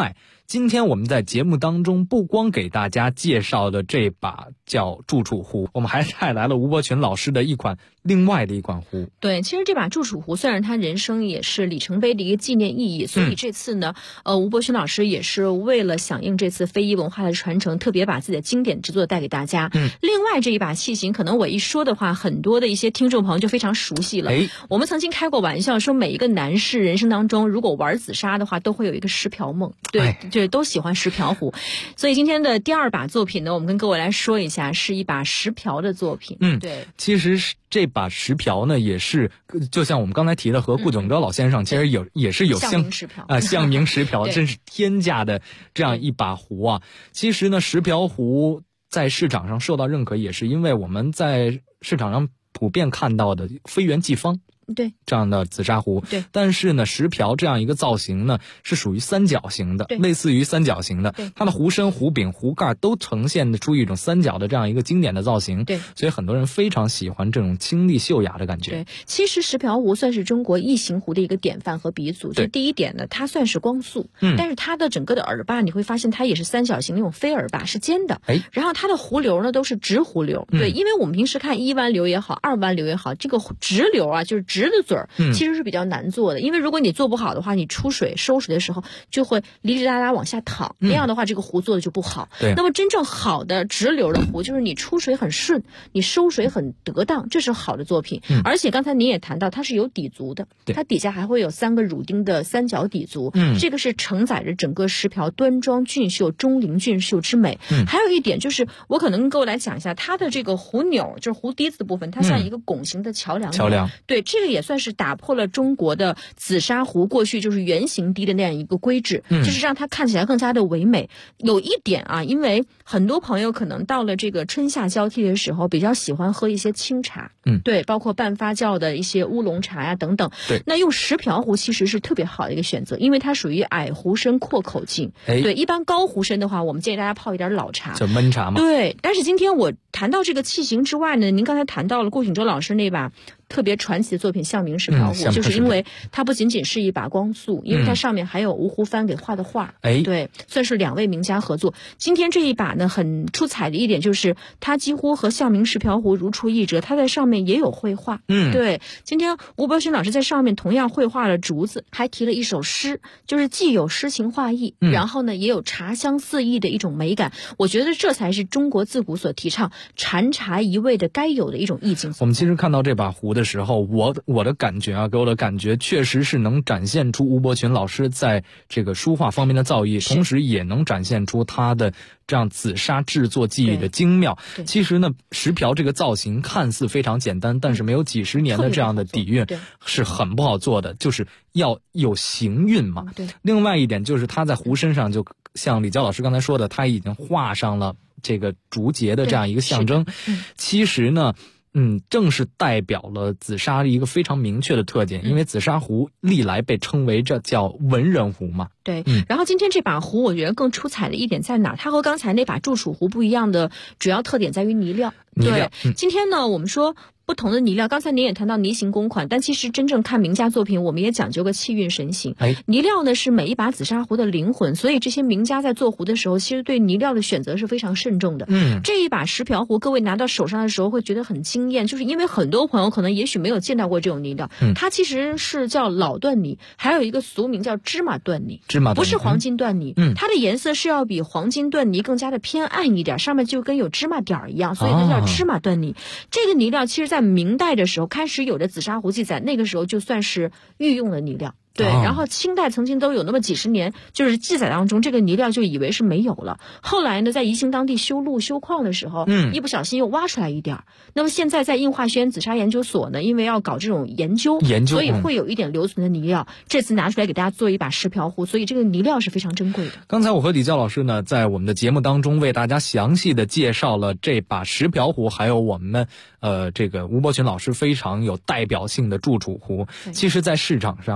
今天我们在节目当中不光给大家介绍的这把叫祝楚壶，我们还带来了吴伯群老师的另外的一款壶。 对，其实这把祝楚壶虽然他人生也是里程碑的一个纪念意义，所以这次呢，吴伯群老师也是为了响应这次非遗文化的传承，特别把自己的经典之作带给大家。另外这一把器型，可能我一说的话，很多的一些听众朋友就非常熟悉了。我们曾经开过玩笑说，每一个男士人生当中，如果玩紫砂的话，都会有一个石瓢梦。对，都喜欢石瓢壶。所以今天的第二把作品呢，我们跟各位来说一下，是一把石瓢的作品。对， 其实这把石瓢呢，也是就像我们刚才提的，和顾炯哲老先生其实也是有象名石瓢象名石瓢真是天价的这样一把壶啊。其实呢，石瓢壶在市场上受到认可，也是因为我们在市场上普遍看到的非圆即方。 对， 这样的紫砂壶。 对， 但是呢，石瓢这样一个造型呢，是属于三角形的，类似于三角形的。它的壶身、壶柄、壶盖都呈现出一种三角的这样一个经典的造型。 对， 所以很多人非常喜欢这种清丽秀雅的感觉。 对，其实石瓢壶算是中国异形壶的一个典范和鼻祖。就第一点呢，它算是光速，但是它的整个的耳把你会发现它也是三角形那种飞耳把，是尖的。然后它的壶流呢都是直壶流。对，因为我们平时看1弯流也好，2弯流也好，这个直流啊，就是直的嘴儿，其实是比较难做的。因为如果你做不好的话，你出水收水的时候就会哩哩啦啦往下淌，那样的话这个壶做的就不好。 对， 那么真正好的直流的壶，就是你出水很顺，你收水很得当，这是好的作品。而且刚才您也谈到，它是有底足的，它底下还会有3个乳钉的三角底足，这个是承载着整个石瓢端庄俊秀、钟灵俊秀之美。还有一点就是，我可能跟各位来讲一下它的这个壶钮，就是壶底子的部分，它像一个拱形的桥梁。对，这个也算是打破了中国的紫砂壶过去就是圆形滴的那样一个规制，就是让它看起来更加的唯美。有一点啊，因为很多朋友可能到了这个春夏交替的时候，比较喜欢喝一些清茶，对，包括半发酵的一些乌龙茶呀等等。 对， 那用石瓢壶其实是特别好的一个选择，因为它属于矮壶身阔口径。对，一般高壶身的话，我们建议大家泡一点老茶， 叫焖茶嘛。 对，但是今天我谈到这个器型之外呢，您刚才谈到了顾炯哲老师那把特别传奇的作品象名石瓢壶，就是因为它不仅仅是一把光速，因为它上面还有吴湖帆给画的画。对，算是2位名家合作。今天这一把呢，很出彩的一点就是它几乎和象名石瓢壶如出一辙，它在上面也有绘画。对，今天吴伯群老师在上面同样绘画了竹子，还提了一首诗，就是既有诗情画意，然后呢也有茶香四溢的一种美感。我觉得这才是中国自古所提倡禅茶一味的该有的一种意境。 我们其实看到这把壶的时候，我的感觉啊，给我的感觉确实是能展现出吴伯群老师在这个书画方面的造诣，同时也能展现出他的这样紫砂制作技艺的精妙。其实呢，石瓢这个造型看似非常简单，但是没有几十年的这样的底蕴是很不好做的，就是要有行韵嘛。另外一点就是他在壶身上，就像李娇老师刚才说的，他已经画上了这个竹节的这样一个象征。其实呢，正是代表了紫砂一个非常明确的特点，因为紫砂壶历来被称为这叫文人壶嘛。 对，然后今天这把壶我觉得更出彩的一点在哪？它和刚才那把祝楚壶不一样的主要特点在于泥料。对，今天呢我们说不同的泥料，刚才您也谈到泥形公款，但其实真正看名家作品，我们也讲究个气韵神形。泥料呢是每一把紫砂壶的灵魂，所以这些名家在做壶的时候，其实对泥料的选择是非常慎重的。这一把石瓢壶，各位拿到手上的时候会觉得很惊艳，就是因为很多朋友可能也许没有见到过这种泥料，它其实是叫老缎泥，还有一个俗名叫芝麻缎泥。不是黄金缎泥，它的颜色是要比黄金缎泥更加的偏暗一点，上面就跟有芝麻点儿一样，所以它叫芝麻缎泥。这个泥料其实在明代的时候开始有的紫砂壶记载，那个时候就算是御用的泥料。对，然后清代曾经都有那么几十年，就是记载当中这个泥料就以为是没有了。后来呢，在宜兴当地修路修矿的时候，一不小心又挖出来一点。那么现在在应化学院紫砂研究所呢，因为要搞这种研究，所以会有一点留存的泥料。这次拿出来给大家做一把石瓢壶，所以这个泥料是非常珍贵的。 刚才我和李娇老师呢，在我们的节目当中为大家详细的介绍了这把石瓢壶，还有我们这个吴伯群老师非常有代表性的祝楚壶。其实，在市场上，吴伯群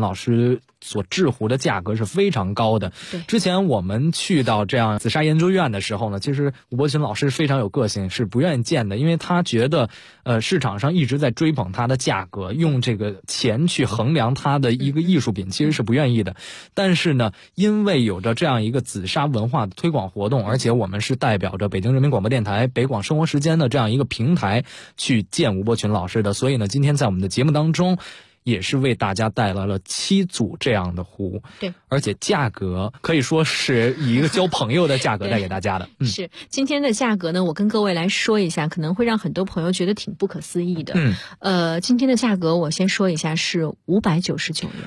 老师所制壶的价格是非常高的。之前我们去到这样紫砂研究院的时候呢，其实吴伯群老师非常有个性，是不愿意见的，因为他觉得市场上一直在追捧他的价格，用这个钱去衡量他的一个艺术品，其实是不愿意的。但是呢，因为有着这样一个紫砂文化的推广活动，而且我们是代表着北京人民广播电台北广生活时间的这样一个平台去见吴伯群老师的，所以呢，今天在我们的节目当中也是为大家带来了7组这样的壶， 对， 而且价格可以说是以一个交朋友的价格带给大家的。 是今天的价格呢，我跟各位来说一下，可能会让很多朋友觉得挺不可思议的。今天的价格我先说一下是599元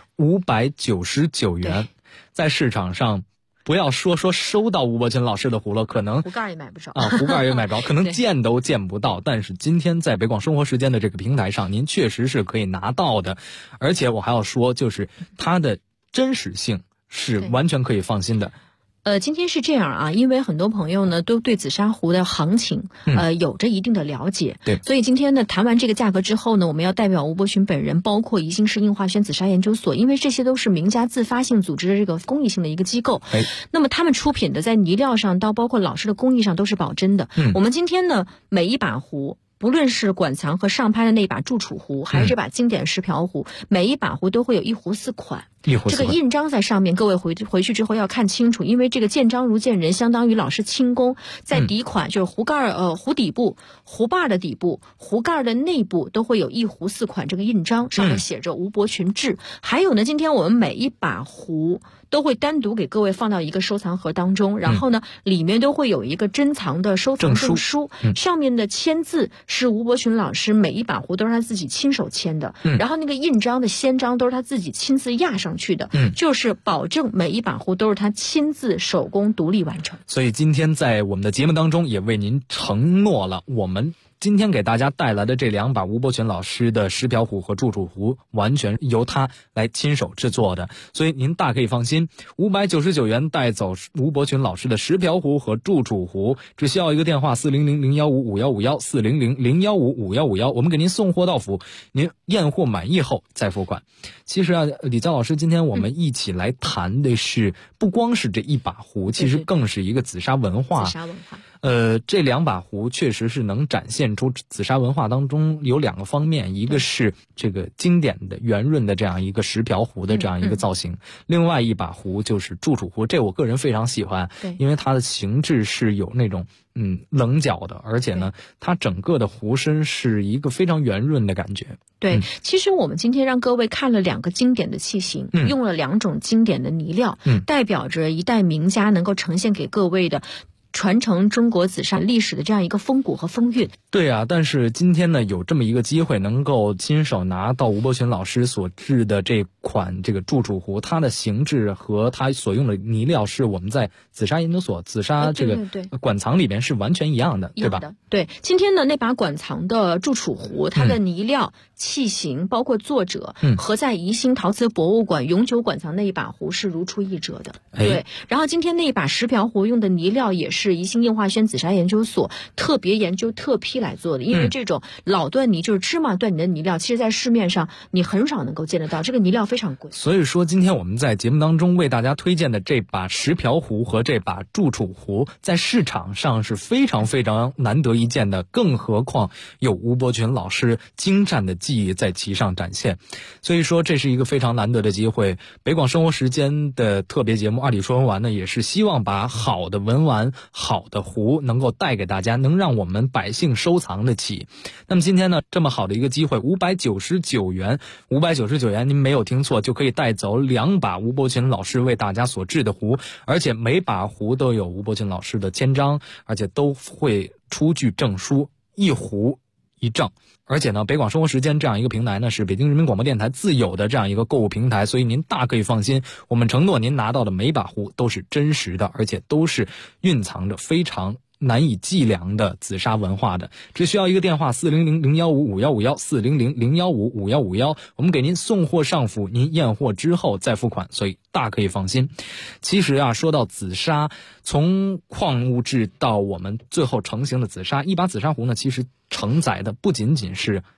，599元，在市场上。不要说收到吴伯群老师的壶了，可能壶盖也买不着啊，壶盖也买不着，可能见都见不到。但是今天在北广生活时间的这个平台上，您确实是可以拿到的。而且我还要说，就是它的真实性是完全可以放心的。 今天是这样啊，因为很多朋友呢都对紫砂壶的行情有着一定的了解， 对， 所以今天呢谈完这个价格之后呢，我们要代表吴伯群本人，包括宜兴市应化轩紫砂研究所，因为这些都是名家自发性组织的这个公益性的一个机构，那么他们出品的在泥料上到包括老师的工艺上都是保真的。我们今天呢每一把壶，不论是馆藏和上拍的那把祝楚壶，还是这把经典石瓢壶，每一把壶都会有1壶4款。这个印章在上面，各位回去之后要看清楚，因为这个见章如见人，相当于老师亲工。在底款就是壶盖壶底部、壶把的底部、壶盖的内部都会有1壶4款这个印章，上面写着吴伯群制。还有呢，今天我们每一把壶都会单独给各位放到一个收藏盒当中，然后呢，里面都会有一个珍藏的收藏证书，上面的签字是吴伯群老师每一把壶都是他自己亲手签的，然后那个印章的先章都是他自己亲自压上去的，就是保证每一把壶都是他亲自手工独立完成。 所以今天在我们的节目当中也为您承诺了，我们今天给大家带来的这2把吴伯群老师的石瓢壶和祝楚壶，完全由他来亲手制作的，所以您大可以放心，599元带走吴伯群老师的石瓢壶和祝楚壶，只需要一个电话400-015-5151 400-015-5151，我们给您送货到府，您验货满意后再付款。其实啊，李佳老师，今天我们一起来谈的是，不光是这一把壶，其实更是一个紫砂文化。 紫砂文化。 这2把壶确实是能展现出紫砂文化当中有2个方面，一个是这个经典的圆润的这样一个石瓢壶的这样一个造型，另外一把壶就是祝楚壶，这我个人非常喜欢，因为它的形制是有那种棱角的，而且呢，它整个的壶身是一个非常圆润的感觉。 对，其实我们今天让各位看了2个经典的器型，用了2种经典的泥料，代表着一代名家能够呈现给各位的传承中国紫砂历史的这样一个风骨和风韵。 对啊，但是今天呢，有这么一个机会，能够亲手拿到吴伯群老师所制的这款这个祝楚壶，它的形制和它所用的泥料是我们在紫砂研究所紫砂这个馆藏里边是完全一样的，对吧？ 对，今天呢那把馆藏的祝楚壶，它的泥料、器型包括作者和在宜兴陶瓷博物馆永久馆藏那一把壶是如出一辙的。对，然后今天那一把石瓢壶用的泥料也是宜兴应化轩紫砂研究所特别研究特批来做的，因为这种老段泥就是芝麻段泥的泥料，其实在市面上你很少能够见得到，这个泥料非常贵。 所以说今天我们在节目当中为大家推荐的这把石瓢壶和这把祝楚壶，在市场上是非常非常难得一见的，更何况有吴伯群老师精湛的技艺在其上展现，所以说这是一个非常难得的机会。北广生活时间的特别节目二里说文玩呢，也是希望把好的文玩、好的壶能够带给大家，能让我们百姓收藏得起。那么今天呢，这么好的一个机会，599元，599元，您没有听错，就可以带走2把吴伯群老师为大家所制的壶，而且每把壶都有吴伯群老师的签章，而且都会出具证书，1壶1证。而且呢，北广生活时间这样一个平台呢，是北京人民广播电台自有的这样一个购物平台，所以您大可以放心，我们承诺您拿到的每把壶都是真实的，而且都是蕴藏着非常难以计量的紫砂文化的。只需要一个电话400-015-5151 400-015-5151，我们给您送货上府，您验货之后再付款，所以大可以放心。其实啊，说到紫砂，从矿物质到我们最后成型的紫砂，一把紫砂壶呢，其实承载的不仅仅是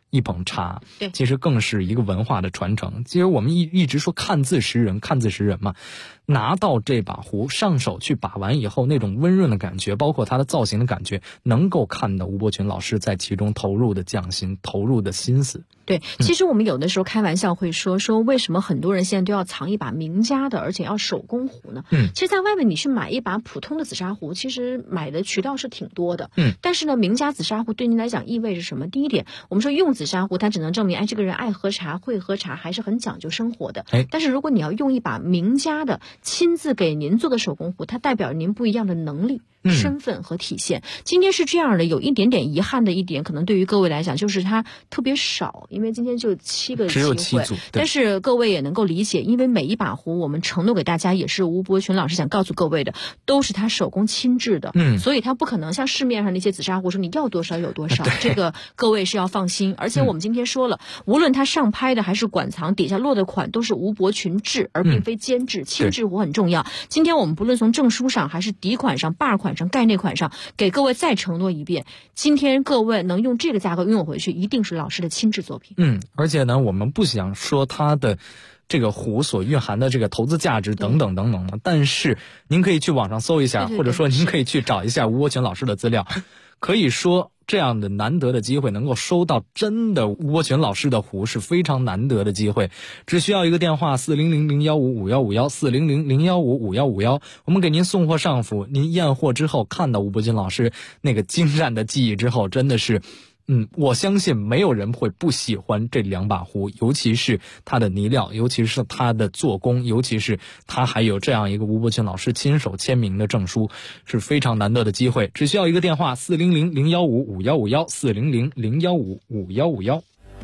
一捧茶，对，其实更是一个文化的传承。其实我们一直说看字识人，看字识人嘛。拿到这把壶上手去把玩以后，那种温润的感觉，包括它的造型的感觉，能够看到吴伯群老师在其中投入的匠心，投入的心思。 对，其实我们有的时候开玩笑会说为什么很多人现在都要藏一把名家的，而且要手工壶呢？其实在外面你去买一把普通的紫砂壶，其实买的渠道是挺多的。但是呢，名家紫砂壶对您来讲意味着什么？第一点，我们说用紫砂壶，它只能证明这个人爱喝茶，会喝茶，还是很讲究生活的。但是如果你要用一把名家的亲自给您做的手工壶，它代表您不一样的能力、身份和体现。今天是这样的，有一点点遗憾的一点，可能对于各位来讲就是它特别少，因为今天就7个机会，只有7组。但是各位也能够理解，因为每一把壶我们承诺给大家，也是吴伯群老师想告诉各位的，都是他手工亲制的。所以他不可能像市面上那些紫砂壶说你要多少有多少，这个各位是要放心。而且我们今天说了，无论他上拍的还是馆藏底下落的款，都是吴伯群制，而并非监制。亲制壶很重要。今天我们不论从证书上还是底款上、把款上、概内款上，给各位再承诺一遍，今天各位能用这个价格拥有回去，一定是老师的亲制作品。 而且呢，我们不想说它的这个壶所蕴含的这个投资价值等等等等的，但是您可以去网上搜一下，或者说您可以去找一下吴伯群老师的资料。可以说这样的难得的机会能够收到真的吴伯群老师的壶是非常难得的机会，只需要一个电话400-015-5151 400-015-5151，我们给您送货上府，您验货之后看到吴伯群老师那个精湛的技艺之后，真的是我相信没有人会不喜欢这2把壶，尤其是它的泥料，尤其是它的做工，尤其是它还有这样一个吴伯群老师亲手签名的证书，是非常难得的机会。只需要一个电话400-015-5151 400-015-5151。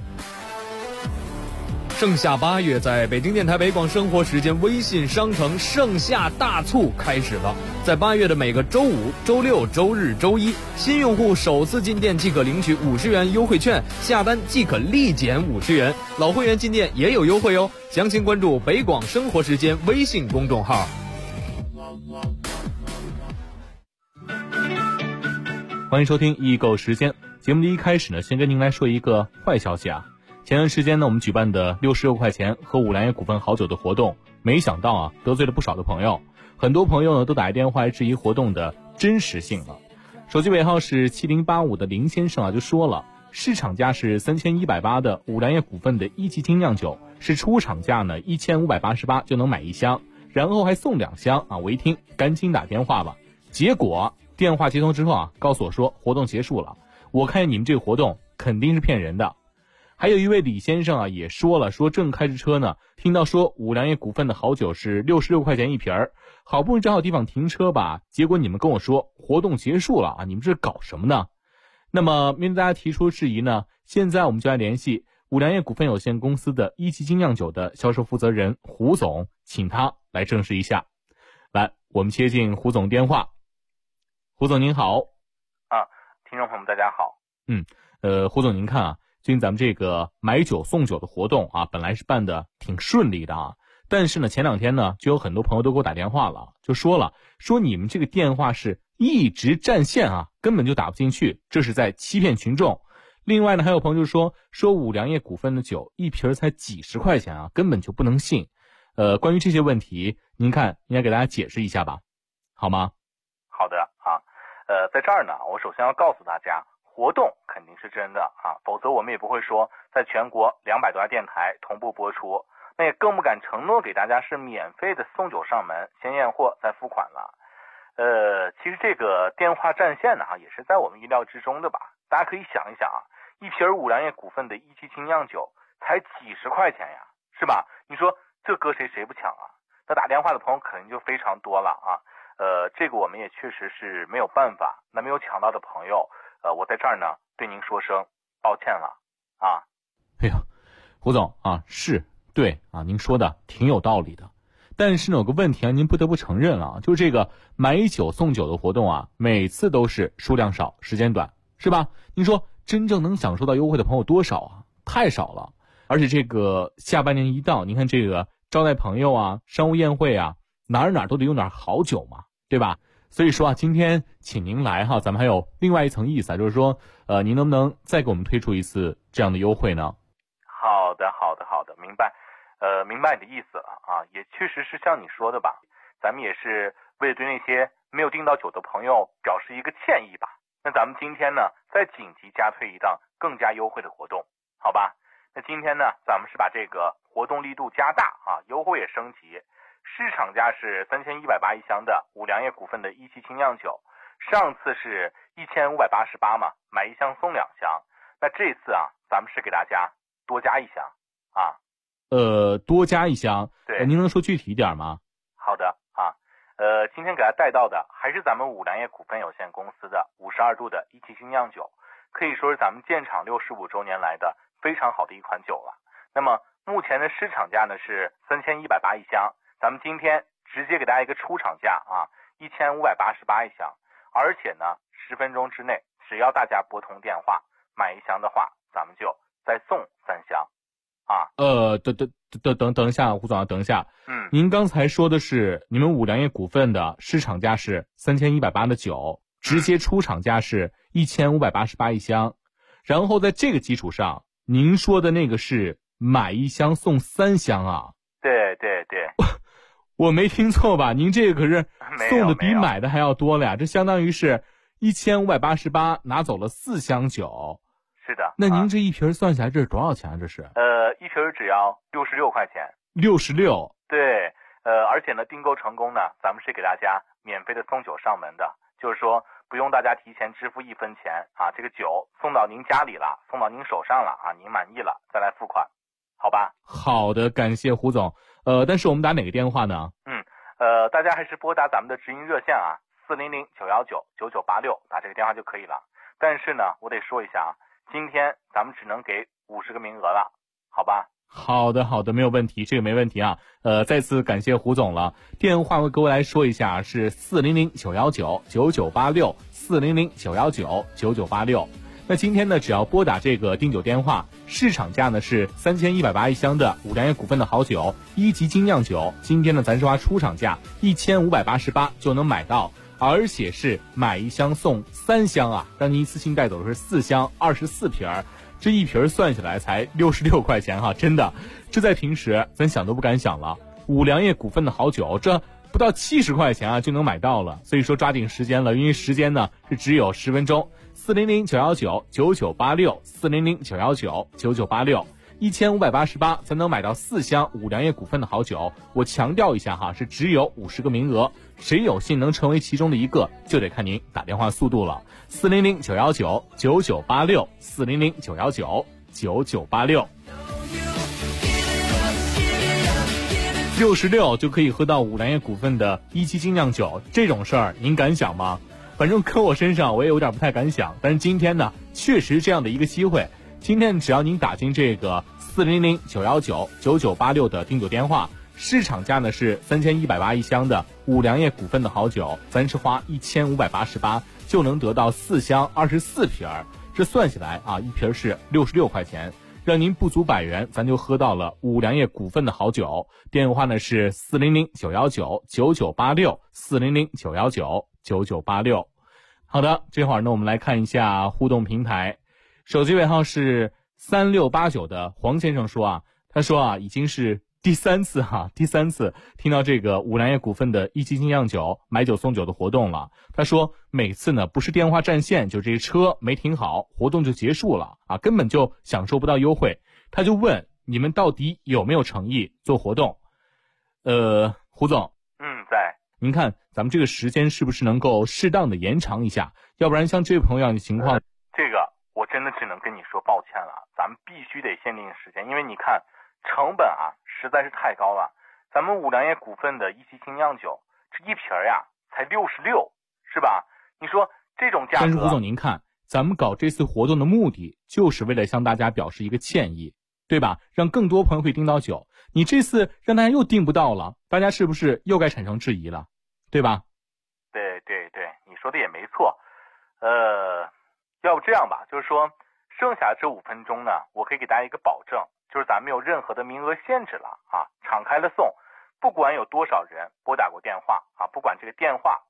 盛夏8月，在北京电台北广生活时间微信商城盛夏大促开始了。在8月的每个周5、周6、周日、周一，新用户首次进店即可领取50元优惠券，下单即可立减50元。老会员进店也有优惠哦。详情关注北广生活时间微信公众号。 欢迎收听易购时间。节目的一开始呢，先跟您来说一个坏消息啊。前段时间呢，我们举办的66块钱喝五粮液股份好酒的活动，没想到啊，得罪了不少的朋友。很多朋友呢都打电话质疑活动的真实性了。手机尾号是7085的林先生啊就说了，市场价是3180的五粮液股份的1级精酿酒，是出厂价呢1588就能买1箱，然后还送2箱啊！我一听赶紧打电话吧。结果电话接通之后啊，告诉我说活动结束了。我看你们这个活动肯定是骗人的。还有一位李先生啊也说了，说正开着车呢，听到说五粮液股份的好酒是66块钱一瓶儿，好不容易找好地方停车吧，结果你们跟我说活动结束了啊，你们这是搞什么呢？那么面对大家提出质疑呢，现在我们就来联系五粮液股份有限公司的1级精酿酒的销售负责人胡总，请他来证实一下。来，我们接进胡总电话。胡总您好。 听众朋友们大家好。 胡总您看啊，最近咱们这个买酒送酒的活动啊，本来是办的挺顺利的啊，但是呢前2天呢就有很多朋友都给我打电话了，就说你们这个电话是一直占线啊，根本就打不进去，这是在欺骗群众。另外呢还有朋友就说五粮液股份的酒一瓶才几十块钱啊，根本就不能信。关于这些问题，您看应该给大家解释一下吧，好吗？ 好的啊，在这儿呢，我首先要告诉大家，活动肯定是真的啊，否则我们也不会说在全国200多家电台同步播出，那也更不敢承诺给大家是免费的送酒上门，先验货再付款了。其实这个电话占线呢也是在我们意料之中的吧。大家可以想一想啊，一瓶五粮液股份的1级精酿酒才几十块钱呀，是吧？你说这搁谁不抢啊？那打电话的朋友肯定就非常多了啊。这个我们也确实是没有办法。那没有抢到的朋友，我在这儿呢对您说声抱歉了啊。 哎呀，胡总啊，是对啊，您说的挺有道理的。但是呢有个问题啊，您不得不承认啊，就是这个买酒送酒的活动啊，每次都是数量少时间短，是吧？您说真正能享受到优惠的朋友多少啊？太少了。而且这个下半年一到，您看这个招待朋友啊，商务宴会啊，哪儿都得用点好酒嘛，对吧？ 所以说啊，今天请您来哈，咱们还有另外一层意思啊，就是说，您能不能再给我们推出一次这样的优惠呢？ 好的，明白，明白你的意思了啊，也确实是像你说的吧，咱们也是为了对那些没有订到酒的朋友表示一个歉意吧。那咱们今天呢，再紧急加推一档更加优惠的活动，好吧？那今天呢，咱们是把这个活动力度加大啊，优惠也升级。市场价是3180一箱的五粮液股份的一期精酿酒，上次是1588嘛，买一箱送2箱。那这次啊，咱们是给大家多加一箱啊。 多加一箱。 对， 您能说具体一点吗？ 好的啊，今天给大家带到的还是咱们五粮液股份有限公司的52度的一期精酿酒，可以说是咱们建厂65周年来的非常好的一款酒了。那么目前的市场价呢是3180一箱。咱们今天直接给大家一个出厂价啊，1588一箱，而且呢，10分钟之内，只要大家拨通电话买一箱的话，咱们就再送3箱，啊。 等一下，胡总，等一下。您刚才说的是你们五粮液股份的市场价是3180的酒，直接出厂价是1588一箱，然后在这个基础上，您说的那个是买一箱送3箱啊？ 对。 我没听错吧？您这个可是送的比买的还要多了呀！这相当于是1588拿走了4箱酒。 是的。 那您这一瓶算下来这是多少钱啊？这是？ 一瓶只要66块钱。 66。 对。而且呢，订购成功呢，咱们是给大家免费的送酒上门的，就是说不用大家提前支付1分钱啊，这个酒送到您家里了，送到您手上了啊，您满意了再来付款，好吧？ 好的，感谢胡总。但是我们打哪个电话呢？ 大家还是拨打咱们的直营热线啊，400-919-9986，打这个电话就可以了。但是呢，我得说一下啊，今天咱们只能给50个名额了，好吧？ 好的，没有问题，这个没问题啊。再次感谢胡总了。电话我各位来说一下，是400-919-9986，400-919-9986。那今天呢，只要拨打这个订酒电话，市场价呢是3180一箱的五粮液股份的好酒1级精酿酒，今天呢咱是花出厂价1588就能买到，而且是买一箱送3箱啊，让您一次性带走的是4箱24瓶，这一瓶算下来才66块钱哈，真的，这在平时咱想都不敢想了。五粮液股份的好酒，这不到70块钱啊就能买到了，所以说抓紧时间了，因为时间呢是只有10分钟。400-919-9986，400-919-9986，1588才能买到4箱五粮液股份的好酒。我强调一下哈，是只有50个名额，谁有幸能成为其中的一个，就得看您打电话速度了。400-919-9986，400-919-9986。66就可以喝到五粮液股份的1期精酿酒，这种事儿您敢想吗？反正搁我身上我也有点不太敢想，但是今天呢，确实这样的一个机会。今天只要您打进这个400-919-9986的订酒电话，市场价呢是3180一箱的五粮液股份的好酒，咱是花1588就能得到4箱24瓶，这算起来啊，一瓶是66块钱，让您不足100元，咱就喝到了五粮液股份的好酒。电话呢是400-919-9986，400-919-9986。好的，这会儿呢我们来看一下互动平台，手机尾号是3689的黄先生说啊，他说啊，已经是第三次听到这个五粮液股份的1期精酿酒买酒送酒的活动了。他说每次呢不是电话占线，就这车没停好，活动就结束了啊，根本就享受不到优惠。他就问你们到底有没有诚意做活动？胡总， 在。 您看咱们这个时间是不是能够适当的延长一下？要不然像这位朋友样的情况， 这个我真的只能跟你说抱歉了，咱们必须得限定时间，因为你看成本啊实在是太高了。咱们五粮液股份的1期精酿酒，这一瓶呀才66，是吧？你说这种价格。 但是胡总您看，咱们搞这次活动的目的就是为了向大家表示一个歉意，对吧？让更多朋友可以订到酒。你这次让大家又订不到了，大家是不是又该产生质疑了，对吧？ 对，你说的也没错。要不这样吧，就是说剩下这5分钟呢，我可以给大家一个保证，就是咱没有任何的名额限制了啊，敞开了送，不管有多少人拨打过电话啊，不管这个电话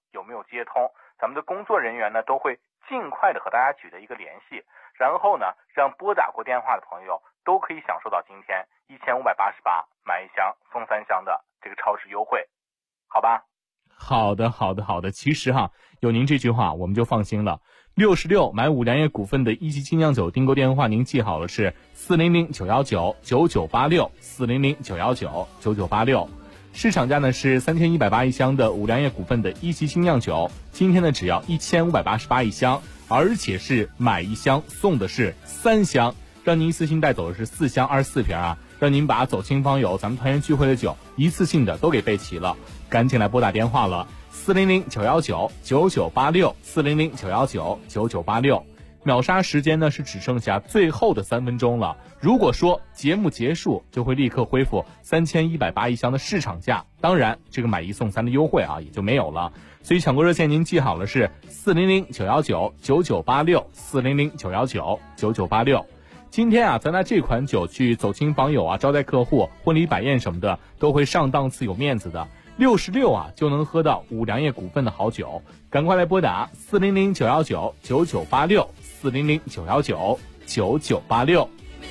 有没有接通，咱们的工作人员呢都会尽快的和大家取得一个联系，然后呢让拨打过电话的朋友都可以享受到今天1588买1箱送3箱的这个超市优惠，好吧？ 好的。其实有您这句话我们就放心了。66买5粮液股份的一级精酿酒订购电话您记好了，是400-919-9986 400-919-9986。市场价呢是3180一箱的5粮液股份的一级精酿酒，今天呢只要1588一箱，而且是买1箱送的是3箱，让您一次性带走的是4箱24瓶让您把走亲访友咱们团圆聚会的酒一次性的都给备齐了。赶紧来拨打电话了，400-919-9986 400-919-9986。秒杀时间呢是只剩下最后的3分钟了，如果说节目结束就会立刻恢复3180一箱的市场价，当然这个买1送3的优惠也就没有了。所以抢购热线您记好了，是400-919-9986 400-919-9986。今天咱拿这款酒去走亲访友招待客户、婚礼摆宴什么的都会上档次有面子的。66就能喝到5粮液股份的好酒，赶快来拨打400-919-9986 400-919-9986。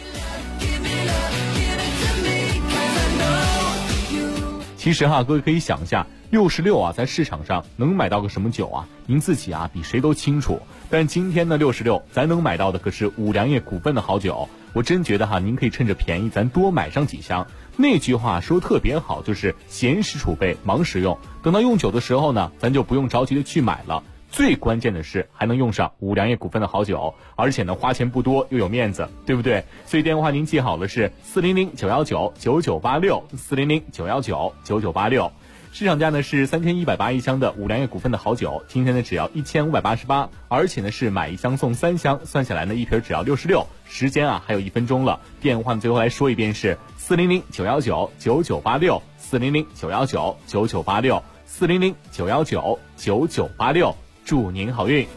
其实各位可以想一下，66在市场上能买到个什么酒您自己比谁都清楚。但今天呢66咱能买到的可是5粮液股份的好酒，我真觉得您可以趁着便宜咱多买上几箱。那句话说特别好，就是闲时储备忙时用，等到用酒的时候呢咱就不用着急的去买了。最关键的是还能用上5粮液股份的好酒，而且呢花钱不多又有面子，对不对？所以电话您记好了，是400-919-9986 400-919-9986。市场价呢是3180一箱的5粮液股份的好酒，今天呢只要1588，而且呢是买1箱送3箱，算下来呢一瓶只要66。时间还有1分钟了，电话呢最后来说一遍是400-919-9986 400-919-9986 400-919-9986。祝您好运。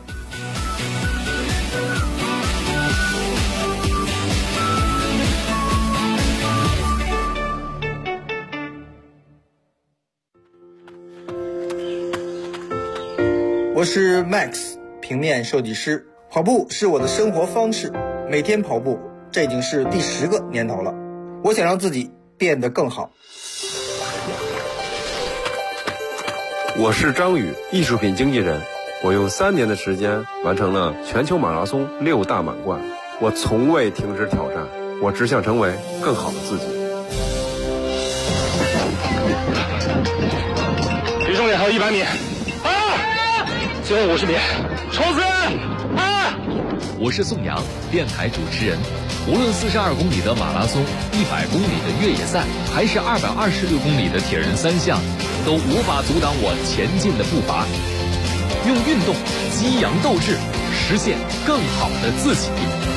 我是 Max， 平面设计师。跑步是我的生活方式，每天跑步，这已经是第10个年头了。我想让自己变得更好。 我是张宇，艺术品经纪人。我用3年的时间完成了全球马拉松6大满贯。我从未停止挑战，我只想成为更好的自己。 离终点还有100米。最后50米，冲刺！ 我是宋阳，电台主持人。无论42公里的马拉松、100公里的越野赛，还是226公里的铁人3项，都无法阻挡我前进的步伐。用运动激扬斗志，实现更好的自己。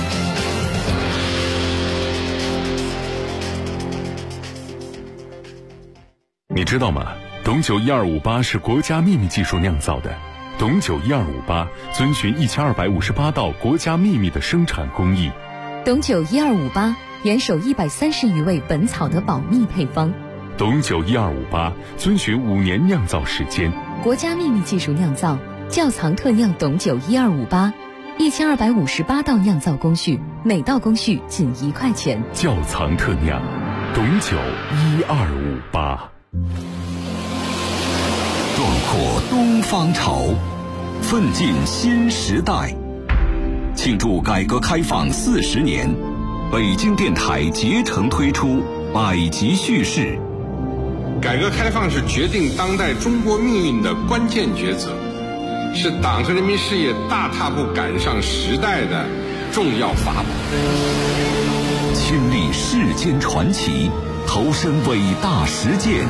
你知道吗？董酒1258是国家秘密技术酿造的。董酒1258遵循1258道国家秘密的生产工艺。 董酒1258严守130余味本草的保密配方。 董酒1258遵循5年酿造时间。 国家秘密技术酿造，窖藏特酿董酒1258，1258道酿造工序，每道工序仅1块钱。 窖藏特酿，董酒1258。 壮阔东方潮，奋进新时代。庆祝改革开放40年，北京电台竭诚推出百集叙事。 改革开放是决定当代中国命运的关键抉择，是党和人民事业大踏步赶上时代的重要法宝。 亲历世间传奇，投身伟大实践，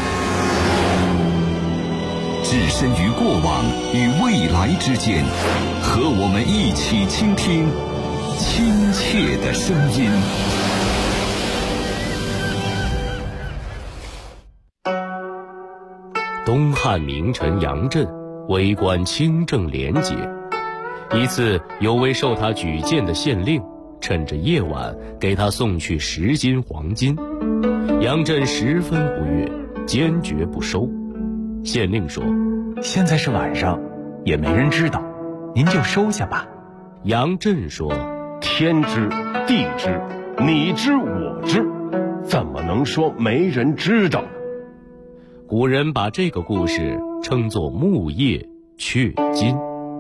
置身于过往与未来之间，和我们一起倾听亲切的声音。 东汉名臣杨震为官清正廉洁，一次有位受他举荐的县令趁着夜晚给他送去10斤黄金，杨震十分不悦，坚决不收。县令说： 现在是晚上，也没人知道，您就收下吧。 杨震说： 天知地知，你知我知，怎么能说没人知道呢？ 古人把这个故事称作木叶雀金。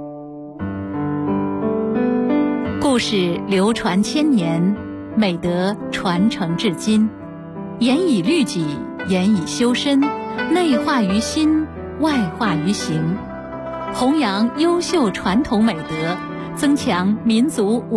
故事流传千年，美德传承至今，严以律己，严以修身，内化于心，外化于行，弘扬优秀传统美德，增强民族